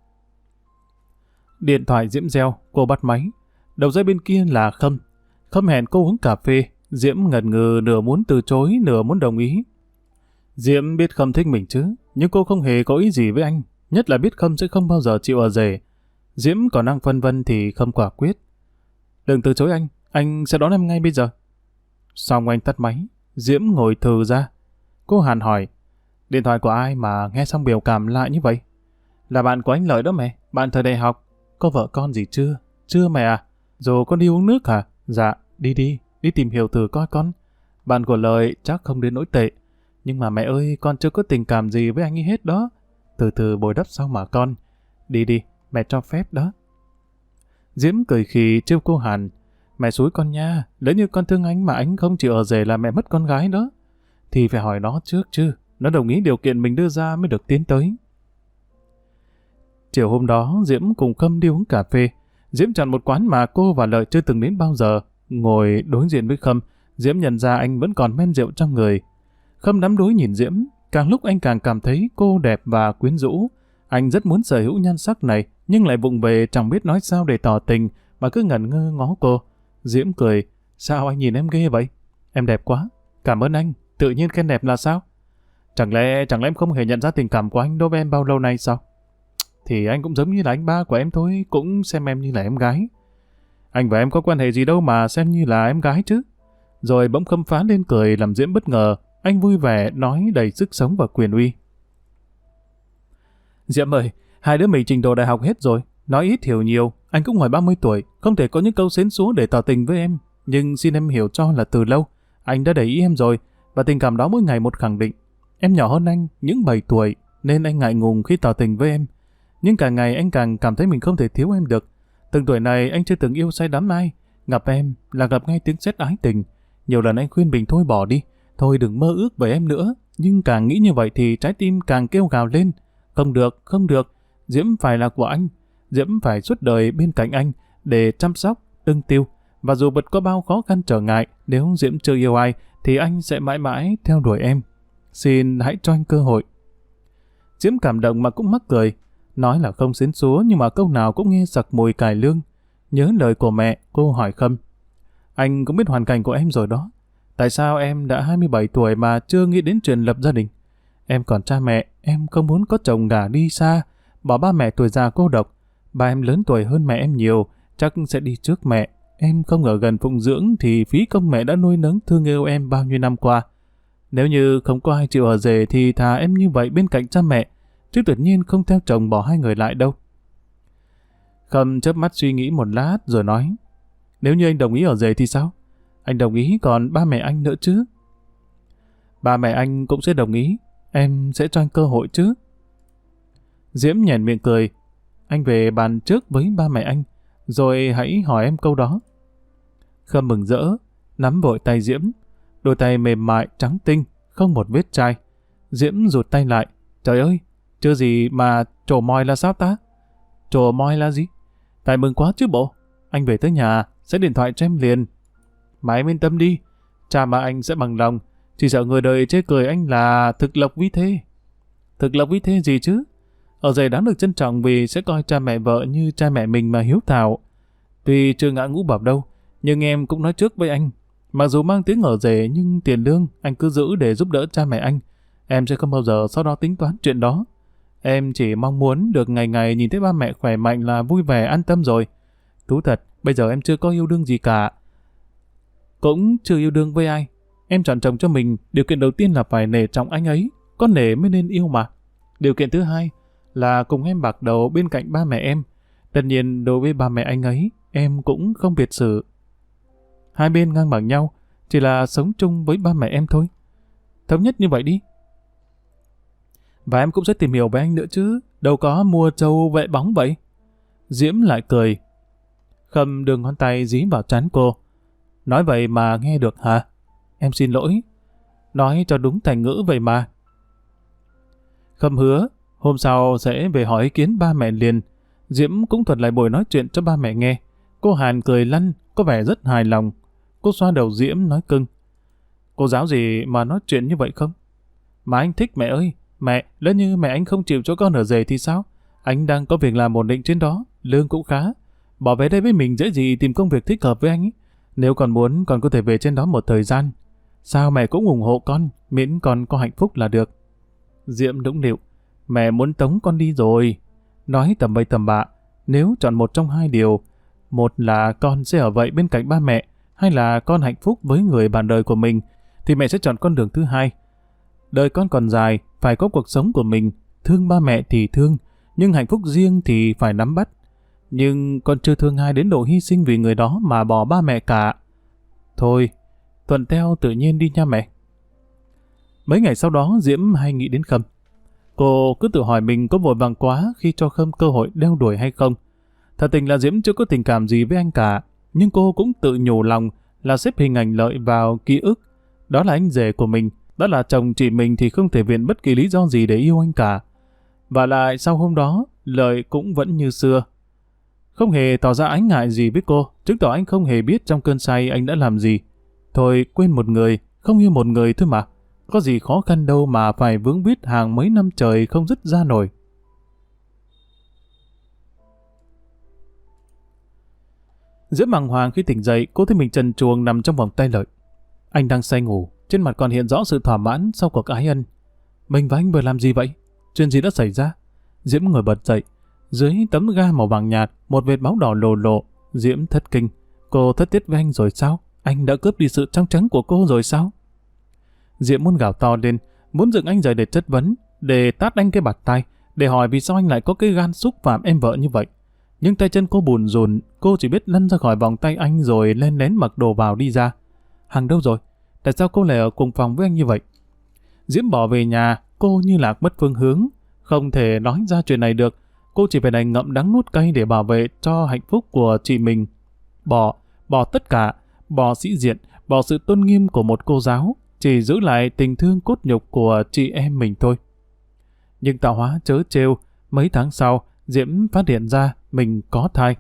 Điện thoại Diễm reo, cô bắt máy. Đầu dây bên kia là Khâm. Khâm hẹn cô uống cà phê. Diễm ngần ngừ, nửa muốn từ chối, nửa muốn đồng ý. Diễm biết Khâm thích mình chứ, nhưng cô không hề có ý gì với anh. Nhất là biết Khâm sẽ không bao giờ chịu ở rể. Diễm còn đang phân vân thì Khâm quả quyết. Đừng từ chối anh sẽ đón em ngay bây giờ. Xong anh tắt máy, Diễm ngồi thừ ra. Cô Hàn hỏi, điện thoại của ai mà nghe xong biểu cảm lại như vậy? Là bạn của anh Lợi đó mẹ, bạn thời đại học. Có vợ con gì chưa? Chưa mẹ à? Rồi con đi uống nước hả? Dạ, đi tìm hiểu thử coi con. Bạn của Lợi chắc không đến nỗi tệ. Nhưng mà mẹ ơi, con chưa có tình cảm gì với anh ấy hết đó. Từ từ bồi đắp sau mà con. Đi, mẹ cho phép đó. Diễm cười khì trêu cô Hàn. Mẹ xúi con nha, nếu như con thương anh mà anh không chịu ở rể là mẹ mất con gái đó. Thì phải hỏi nó trước chứ, nó đồng ý điều kiện mình đưa ra mới được tiến tới. Chiều hôm đó, Diễm cùng Khâm đi uống cà phê. Diễm chọn một quán mà cô và Lợi chưa từng đến bao giờ. Ngồi đối diện với Khâm, Diễm nhận ra anh vẫn còn men rượu trong người. Khâm đắm đuối nhìn Diễm, càng lúc anh càng cảm thấy cô đẹp và quyến rũ. Anh rất muốn sở hữu nhan sắc này, nhưng lại vụng về chẳng biết nói sao để tỏ tình, mà cứ ngẩn ngơ ngó cô. Diễm cười, sao anh nhìn em ghê vậy? Em đẹp quá. Cảm ơn anh, tự nhiên khen đẹp là sao? Chẳng lẽ em không hề nhận ra tình cảm của anh đối với em bao lâu nay sao? Thì anh cũng giống như là anh ba của em thôi, cũng xem em như là em gái. Anh và em có quan hệ gì đâu mà xem như là em gái chứ. Rồi bỗng Khâm phá lên cười làm Diễm bất ngờ. Anh vui vẻ nói đầy sức sống và quyền uy. Diễm ơi, hai đứa mình trình độ đại học hết rồi. Nói ít hiểu nhiều, anh cũng ngoài 30 tuổi, không thể có những câu xến xúa để tỏ tình với em. Nhưng xin em hiểu cho là từ lâu, anh đã để ý em rồi, và tình cảm đó mỗi ngày một khẳng định. Em nhỏ hơn anh, những 7 tuổi, nên anh ngại ngùng khi tỏ tình với em. Nhưng càng ngày anh càng cảm thấy mình không thể thiếu em được. Từng tuổi này anh chưa từng yêu say đắm ai. Gặp em là gặp ngay tiếng sét ái tình. Nhiều lần anh khuyên mình thôi bỏ đi, thôi đừng mơ ước về em nữa. Nhưng càng nghĩ như vậy thì trái tim càng kêu gào lên. Không được, không được. Diễm phải là của anh. Diễm phải suốt đời bên cạnh anh để chăm sóc, ưng tiêu. Và dù bật có bao khó khăn trở ngại, nếu Diễm chưa yêu ai thì anh sẽ mãi mãi theo đuổi em. Xin hãy cho anh cơ hội. Diễm cảm động mà cũng mắc cười. Nói là không xến xúa nhưng mà câu nào cũng nghe sặc mùi cải lương. Nhớ lời của mẹ, cô hỏi Khâm. Anh cũng biết hoàn cảnh của em rồi đó. Tại sao em đã 27 tuổi mà chưa nghĩ đến chuyện lập gia đình? Em còn cha mẹ, em không muốn có chồng gả đi xa, bỏ ba mẹ tuổi già cô độc. Ba em lớn tuổi hơn mẹ em nhiều, chắc sẽ đi trước mẹ. Em không ở gần phụng dưỡng thì phí công mẹ đã nuôi nấng thương yêu em bao nhiêu năm qua. Nếu như không có ai chịu ở rể thì thà em như vậy bên cạnh cha mẹ, chứ tuyệt nhiên không theo chồng bỏ hai người lại đâu. Khâm chớp mắt suy nghĩ một lát rồi nói, nếu như anh đồng ý ở rể thì sao? Anh đồng ý còn ba mẹ anh nữa chứ? Ba mẹ anh cũng sẽ đồng ý, em sẽ cho anh cơ hội chứ? Diễm nhoẻn miệng cười, anh về bàn trước với ba mẹ anh, rồi hãy hỏi em câu đó. Khâm mừng rỡ, nắm vội tay Diễm, đôi tay mềm mại trắng tinh, không một vết chai. Diễm rụt tay lại, trời ơi, chưa gì mà trổ mòi là sao ta? Trổ mòi là gì? Tại mừng quá chứ bộ. Anh về tới nhà, sẽ điện thoại cho em liền. Mà em yên tâm đi, cha mà anh sẽ bằng lòng, chỉ sợ người đời chê cười anh là thực lộc vi thê. Thực lộc vi thê gì chứ? Ở rể đáng được trân trọng vì sẽ coi cha mẹ vợ như cha mẹ mình mà hiếu thảo. Tuy chưa ngã ngũ bảo đâu, nhưng em cũng nói trước với anh, mặc dù mang tiếng ở rể nhưng tiền lương anh cứ giữ để giúp đỡ cha mẹ anh. Em sẽ không bao giờ sau đó tính toán chuyện đó. Em chỉ mong muốn được ngày ngày nhìn thấy ba mẹ khỏe mạnh là vui vẻ an tâm rồi. Thú thật, bây giờ em chưa có yêu đương gì cả. Cũng chưa yêu đương với ai. Em chọn chồng cho mình, điều kiện đầu tiên là phải nể trọng anh ấy. Có nể mới nên yêu mà. Điều kiện thứ hai là cùng em bạc đầu bên cạnh ba mẹ em. Tất nhiên đối với ba mẹ anh ấy, em cũng không biệt xử. Hai bên ngang bằng nhau, chỉ là sống chung với ba mẹ em thôi. Thống nhất như vậy đi. Và em cũng sẽ tìm hiểu với anh nữa chứ, đâu có mua trâu vệ bóng vậy. Diễm lại cười. Khâm đưa ngón tay dí vào trán cô. Nói vậy mà nghe được hả? Em xin lỗi. Nói cho đúng thành ngữ vậy mà. Khâm hứa, hôm sau sẽ về hỏi ý kiến ba mẹ liền. Diễm cũng thuật lại buổi nói chuyện cho ba mẹ nghe. Cô Hàn cười lăn, có vẻ rất hài lòng. Cô xoa đầu Diễm nói cưng. Cô giáo gì mà nói chuyện như vậy không? Mà anh thích mẹ ơi. Mẹ, lỡ như mẹ anh không chịu cho con ở rể thì sao? Anh đang có việc làm ổn định trên đó, lương cũng khá. Bỏ về đây với mình dễ gì tìm công việc thích hợp với anh ấy. Nếu còn muốn, con có thể về trên đó một thời gian. Sao mẹ cũng ủng hộ con, miễn con có hạnh phúc là được. Diễm nũng nịu. Mẹ muốn tống con đi rồi. Nói tầm bậy tầm bạ. Nếu chọn một trong hai điều, một là con sẽ ở vậy bên cạnh ba mẹ, hay là con hạnh phúc với người bạn đời của mình, thì mẹ sẽ chọn con đường thứ hai. Đời con còn dài, phải có cuộc sống của mình, thương ba mẹ thì thương, nhưng hạnh phúc riêng thì phải nắm bắt. Nhưng con chưa thương ai đến độ hy sinh vì người đó mà bỏ ba mẹ cả. Thôi, thuận theo tự nhiên đi nha mẹ. Mấy ngày sau đó Diễm hay nghĩ đến Khâm. Cô cứ tự hỏi mình có vội vàng quá khi cho Khâm cơ hội đeo đuổi hay không. Thật tình là Diễm chưa có tình cảm gì với anh cả, nhưng cô cũng tự nhủ lòng là xếp hình ảnh Lợi vào ký ức. Đó là anh rể của mình, đó là chồng chị mình thì không thể viện bất kỳ lý do gì để yêu anh cả. Và lại sau hôm đó, Lợi cũng vẫn như xưa. Không hề tỏ ra ái ngại gì với cô, chứng tỏ anh không hề biết trong cơn say anh đã làm gì. Thôi quên một người, không yêu một người thôi mà. Có gì khó khăn đâu mà phải vướng víu hàng mấy năm trời không dứt ra nổi. Diễm bàng hoàng khi tỉnh dậy, cô thấy mình trần truồng nằm trong vòng tay Lợi. Anh đang say ngủ, trên mặt còn hiện rõ sự thỏa mãn sau cuộc ái ân. Mình và anh vừa làm gì vậy? Chuyện gì đã xảy ra? Diễm ngồi bật dậy. Dưới tấm ga màu vàng nhạt, một vệt máu đỏ lồ lộ. Diễm thất kinh. Cô thất tiết với anh rồi sao? Anh đã cướp đi sự trong trắng của cô rồi sao? Diễm muốn gào to lên, muốn dựng anh dậy để chất vấn, để tát anh cái bạt tay, để hỏi vì sao anh lại có cái gan xúc phạm em vợ như vậy. Nhưng tay chân cô bùn rùn, cô chỉ biết lăn ra khỏi vòng tay anh rồi len lén mặc đồ vào đi ra. Hằng đâu rồi? Tại sao cô lại ở cùng phòng với anh như vậy? Diễm bỏ về nhà, cô như lạc mất phương hướng, không thể nói ra chuyện này được. Cô chỉ phải đành ngậm đắng nuốt cay để bảo vệ cho hạnh phúc của chị mình. Bỏ tất cả, bỏ sĩ diện, bỏ sự tôn nghiêm của một cô giáo, chỉ giữ lại tình thương cốt nhục của chị em mình thôi. Nhưng tạo hóa trớ trêu, mấy tháng sau, Diễm phát hiện ra mình có thai.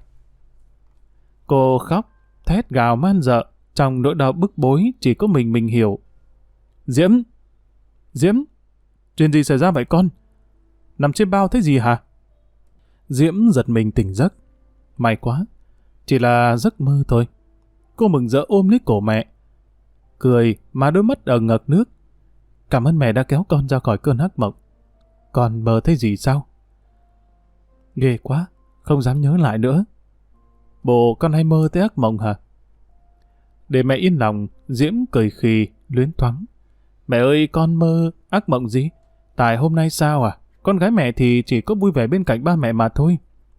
Cô khóc, thét gào man dợ, trong nỗi đau bức bối chỉ có mình hiểu. Diễm! Diễm! Chuyện gì xảy ra vậy con? Nằm trên bao thế gì hả? Diễm giật mình tỉnh giấc. May quá, chỉ là giấc mơ thôi. Cô mừng rỡ ôm lấy cổ mẹ, cười mà đôi mắt ở ngực nước. Cảm ơn mẹ đã kéo con ra khỏi cơn ác mộng. Con mơ thấy gì sao? Ghê quá, không dám nhớ lại nữa. Bộ con hay mơ thấy ác mộng hả? Để mẹ yên lòng, Diễm cười khì, luyến thoáng. Mẹ ơi, con mơ ác mộng gì? Tại hôm nay sao à? Con gái mẹ thì chỉ có vui vẻ bên cạnh ba mẹ mà thôi.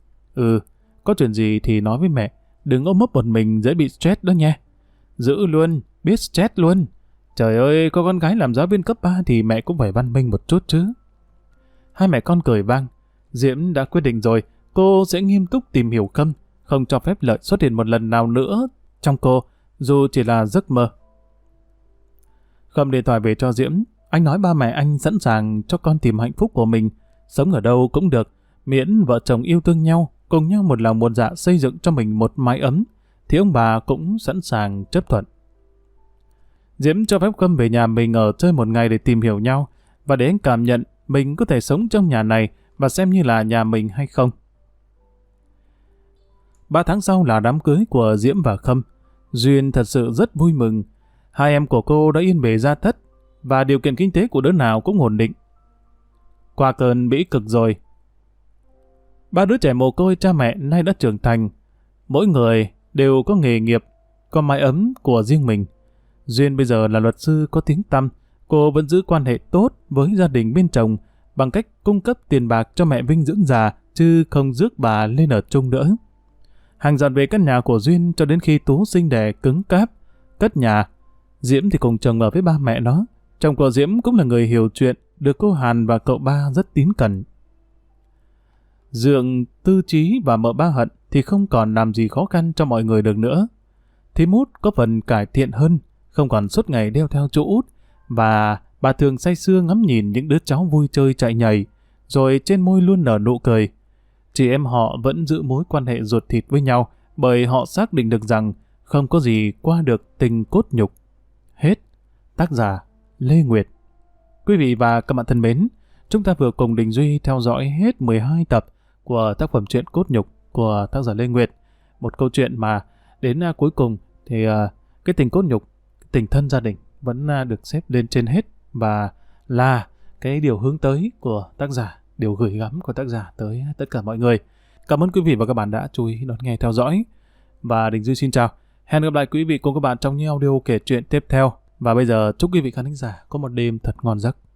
Có chuyện gì thì nói với mẹ. Đừng ôm ấp một mình dễ bị stress đó nha. Giữ luôn, biết stress luôn. Trời ơi, có con gái làm giáo viên cấp 3 thì mẹ cũng phải văn minh một chút chứ. Hai mẹ con cười vang. Diễm đã quyết định rồi, cô sẽ nghiêm túc tìm hiểu Khâm, không cho phép Lợi xuất hiện một lần nào nữa trong cô, dù chỉ là giấc mơ. Khâm điện thoại về cho Diễm. Anh nói ba mẹ anh sẵn sàng cho con tìm hạnh phúc của mình, sống ở đâu cũng được, miễn vợ chồng yêu thương nhau, cùng nhau một lòng một dạ xây dựng cho mình một mái ấm, thì ông bà cũng sẵn sàng chấp thuận. Diễm cho phép Khâm về nhà mình ở chơi một ngày để tìm hiểu nhau, và để anh cảm nhận mình có thể sống trong nhà này và xem như là nhà mình hay không. 3 tháng sau là đám cưới của Diễm và Khâm. Duyên thật sự rất vui mừng. Hai em của cô đã yên bề gia thất, và điều kiện kinh tế của đứa nào cũng ổn định. Qua cơn bĩ cực rồi. 3 đứa trẻ mồ côi cha mẹ nay đã trưởng thành. Mỗi người đều có nghề nghiệp, có mái ấm của riêng mình. Duyên bây giờ là luật sư có tiếng tăm. Cô vẫn giữ quan hệ tốt với gia đình bên chồng bằng cách cung cấp tiền bạc cho mẹ Vinh dưỡng già, chứ không rước bà lên ở chung nữa. Hằng dọn về căn nhà của Duyên cho đến khi Tú sinh đẻ cứng cáp, cất nhà. Diễm thì cùng chồng ở với ba mẹ nó. Chồng của Diễm cũng là người hiểu chuyện, được cô Hàn và cậu ba rất tín cẩn. Dượng, Tư Chí và mợ Ba Hận thì không còn làm gì khó khăn cho mọi người được nữa. Thím Út có phần cải thiện hơn, không còn suốt ngày đeo theo chú Út, và bà thường say sưa ngắm nhìn những đứa cháu vui chơi chạy nhảy, rồi trên môi luôn nở nụ cười. Chị em họ vẫn giữ mối quan hệ ruột thịt với nhau, bởi họ xác định được rằng không có gì qua được tình cốt nhục. Hết. Tác giả Lê Nguyệt. Quý vị và các bạn thân mến, chúng ta vừa cùng Đình Duy theo dõi hết 12 tập của tác phẩm truyện Cốt Nhục của tác giả Lê Nguyệt. Một câu chuyện mà đến cuối cùng thì cái tình cốt nhục, tình thân gia đình vẫn được xếp lên trên hết, và là cái điều hướng tới của tác giả, điều gửi gắm của tác giả tới tất cả mọi người. Cảm ơn quý vị và các bạn đã chú ý đón nghe theo dõi. Và Đình Duy xin chào. Hẹn gặp lại quý vị cùng các bạn trong những audio kể chuyện tiếp theo. Và bây giờ chúc quý vị khán thính giả có một đêm thật ngon giấc.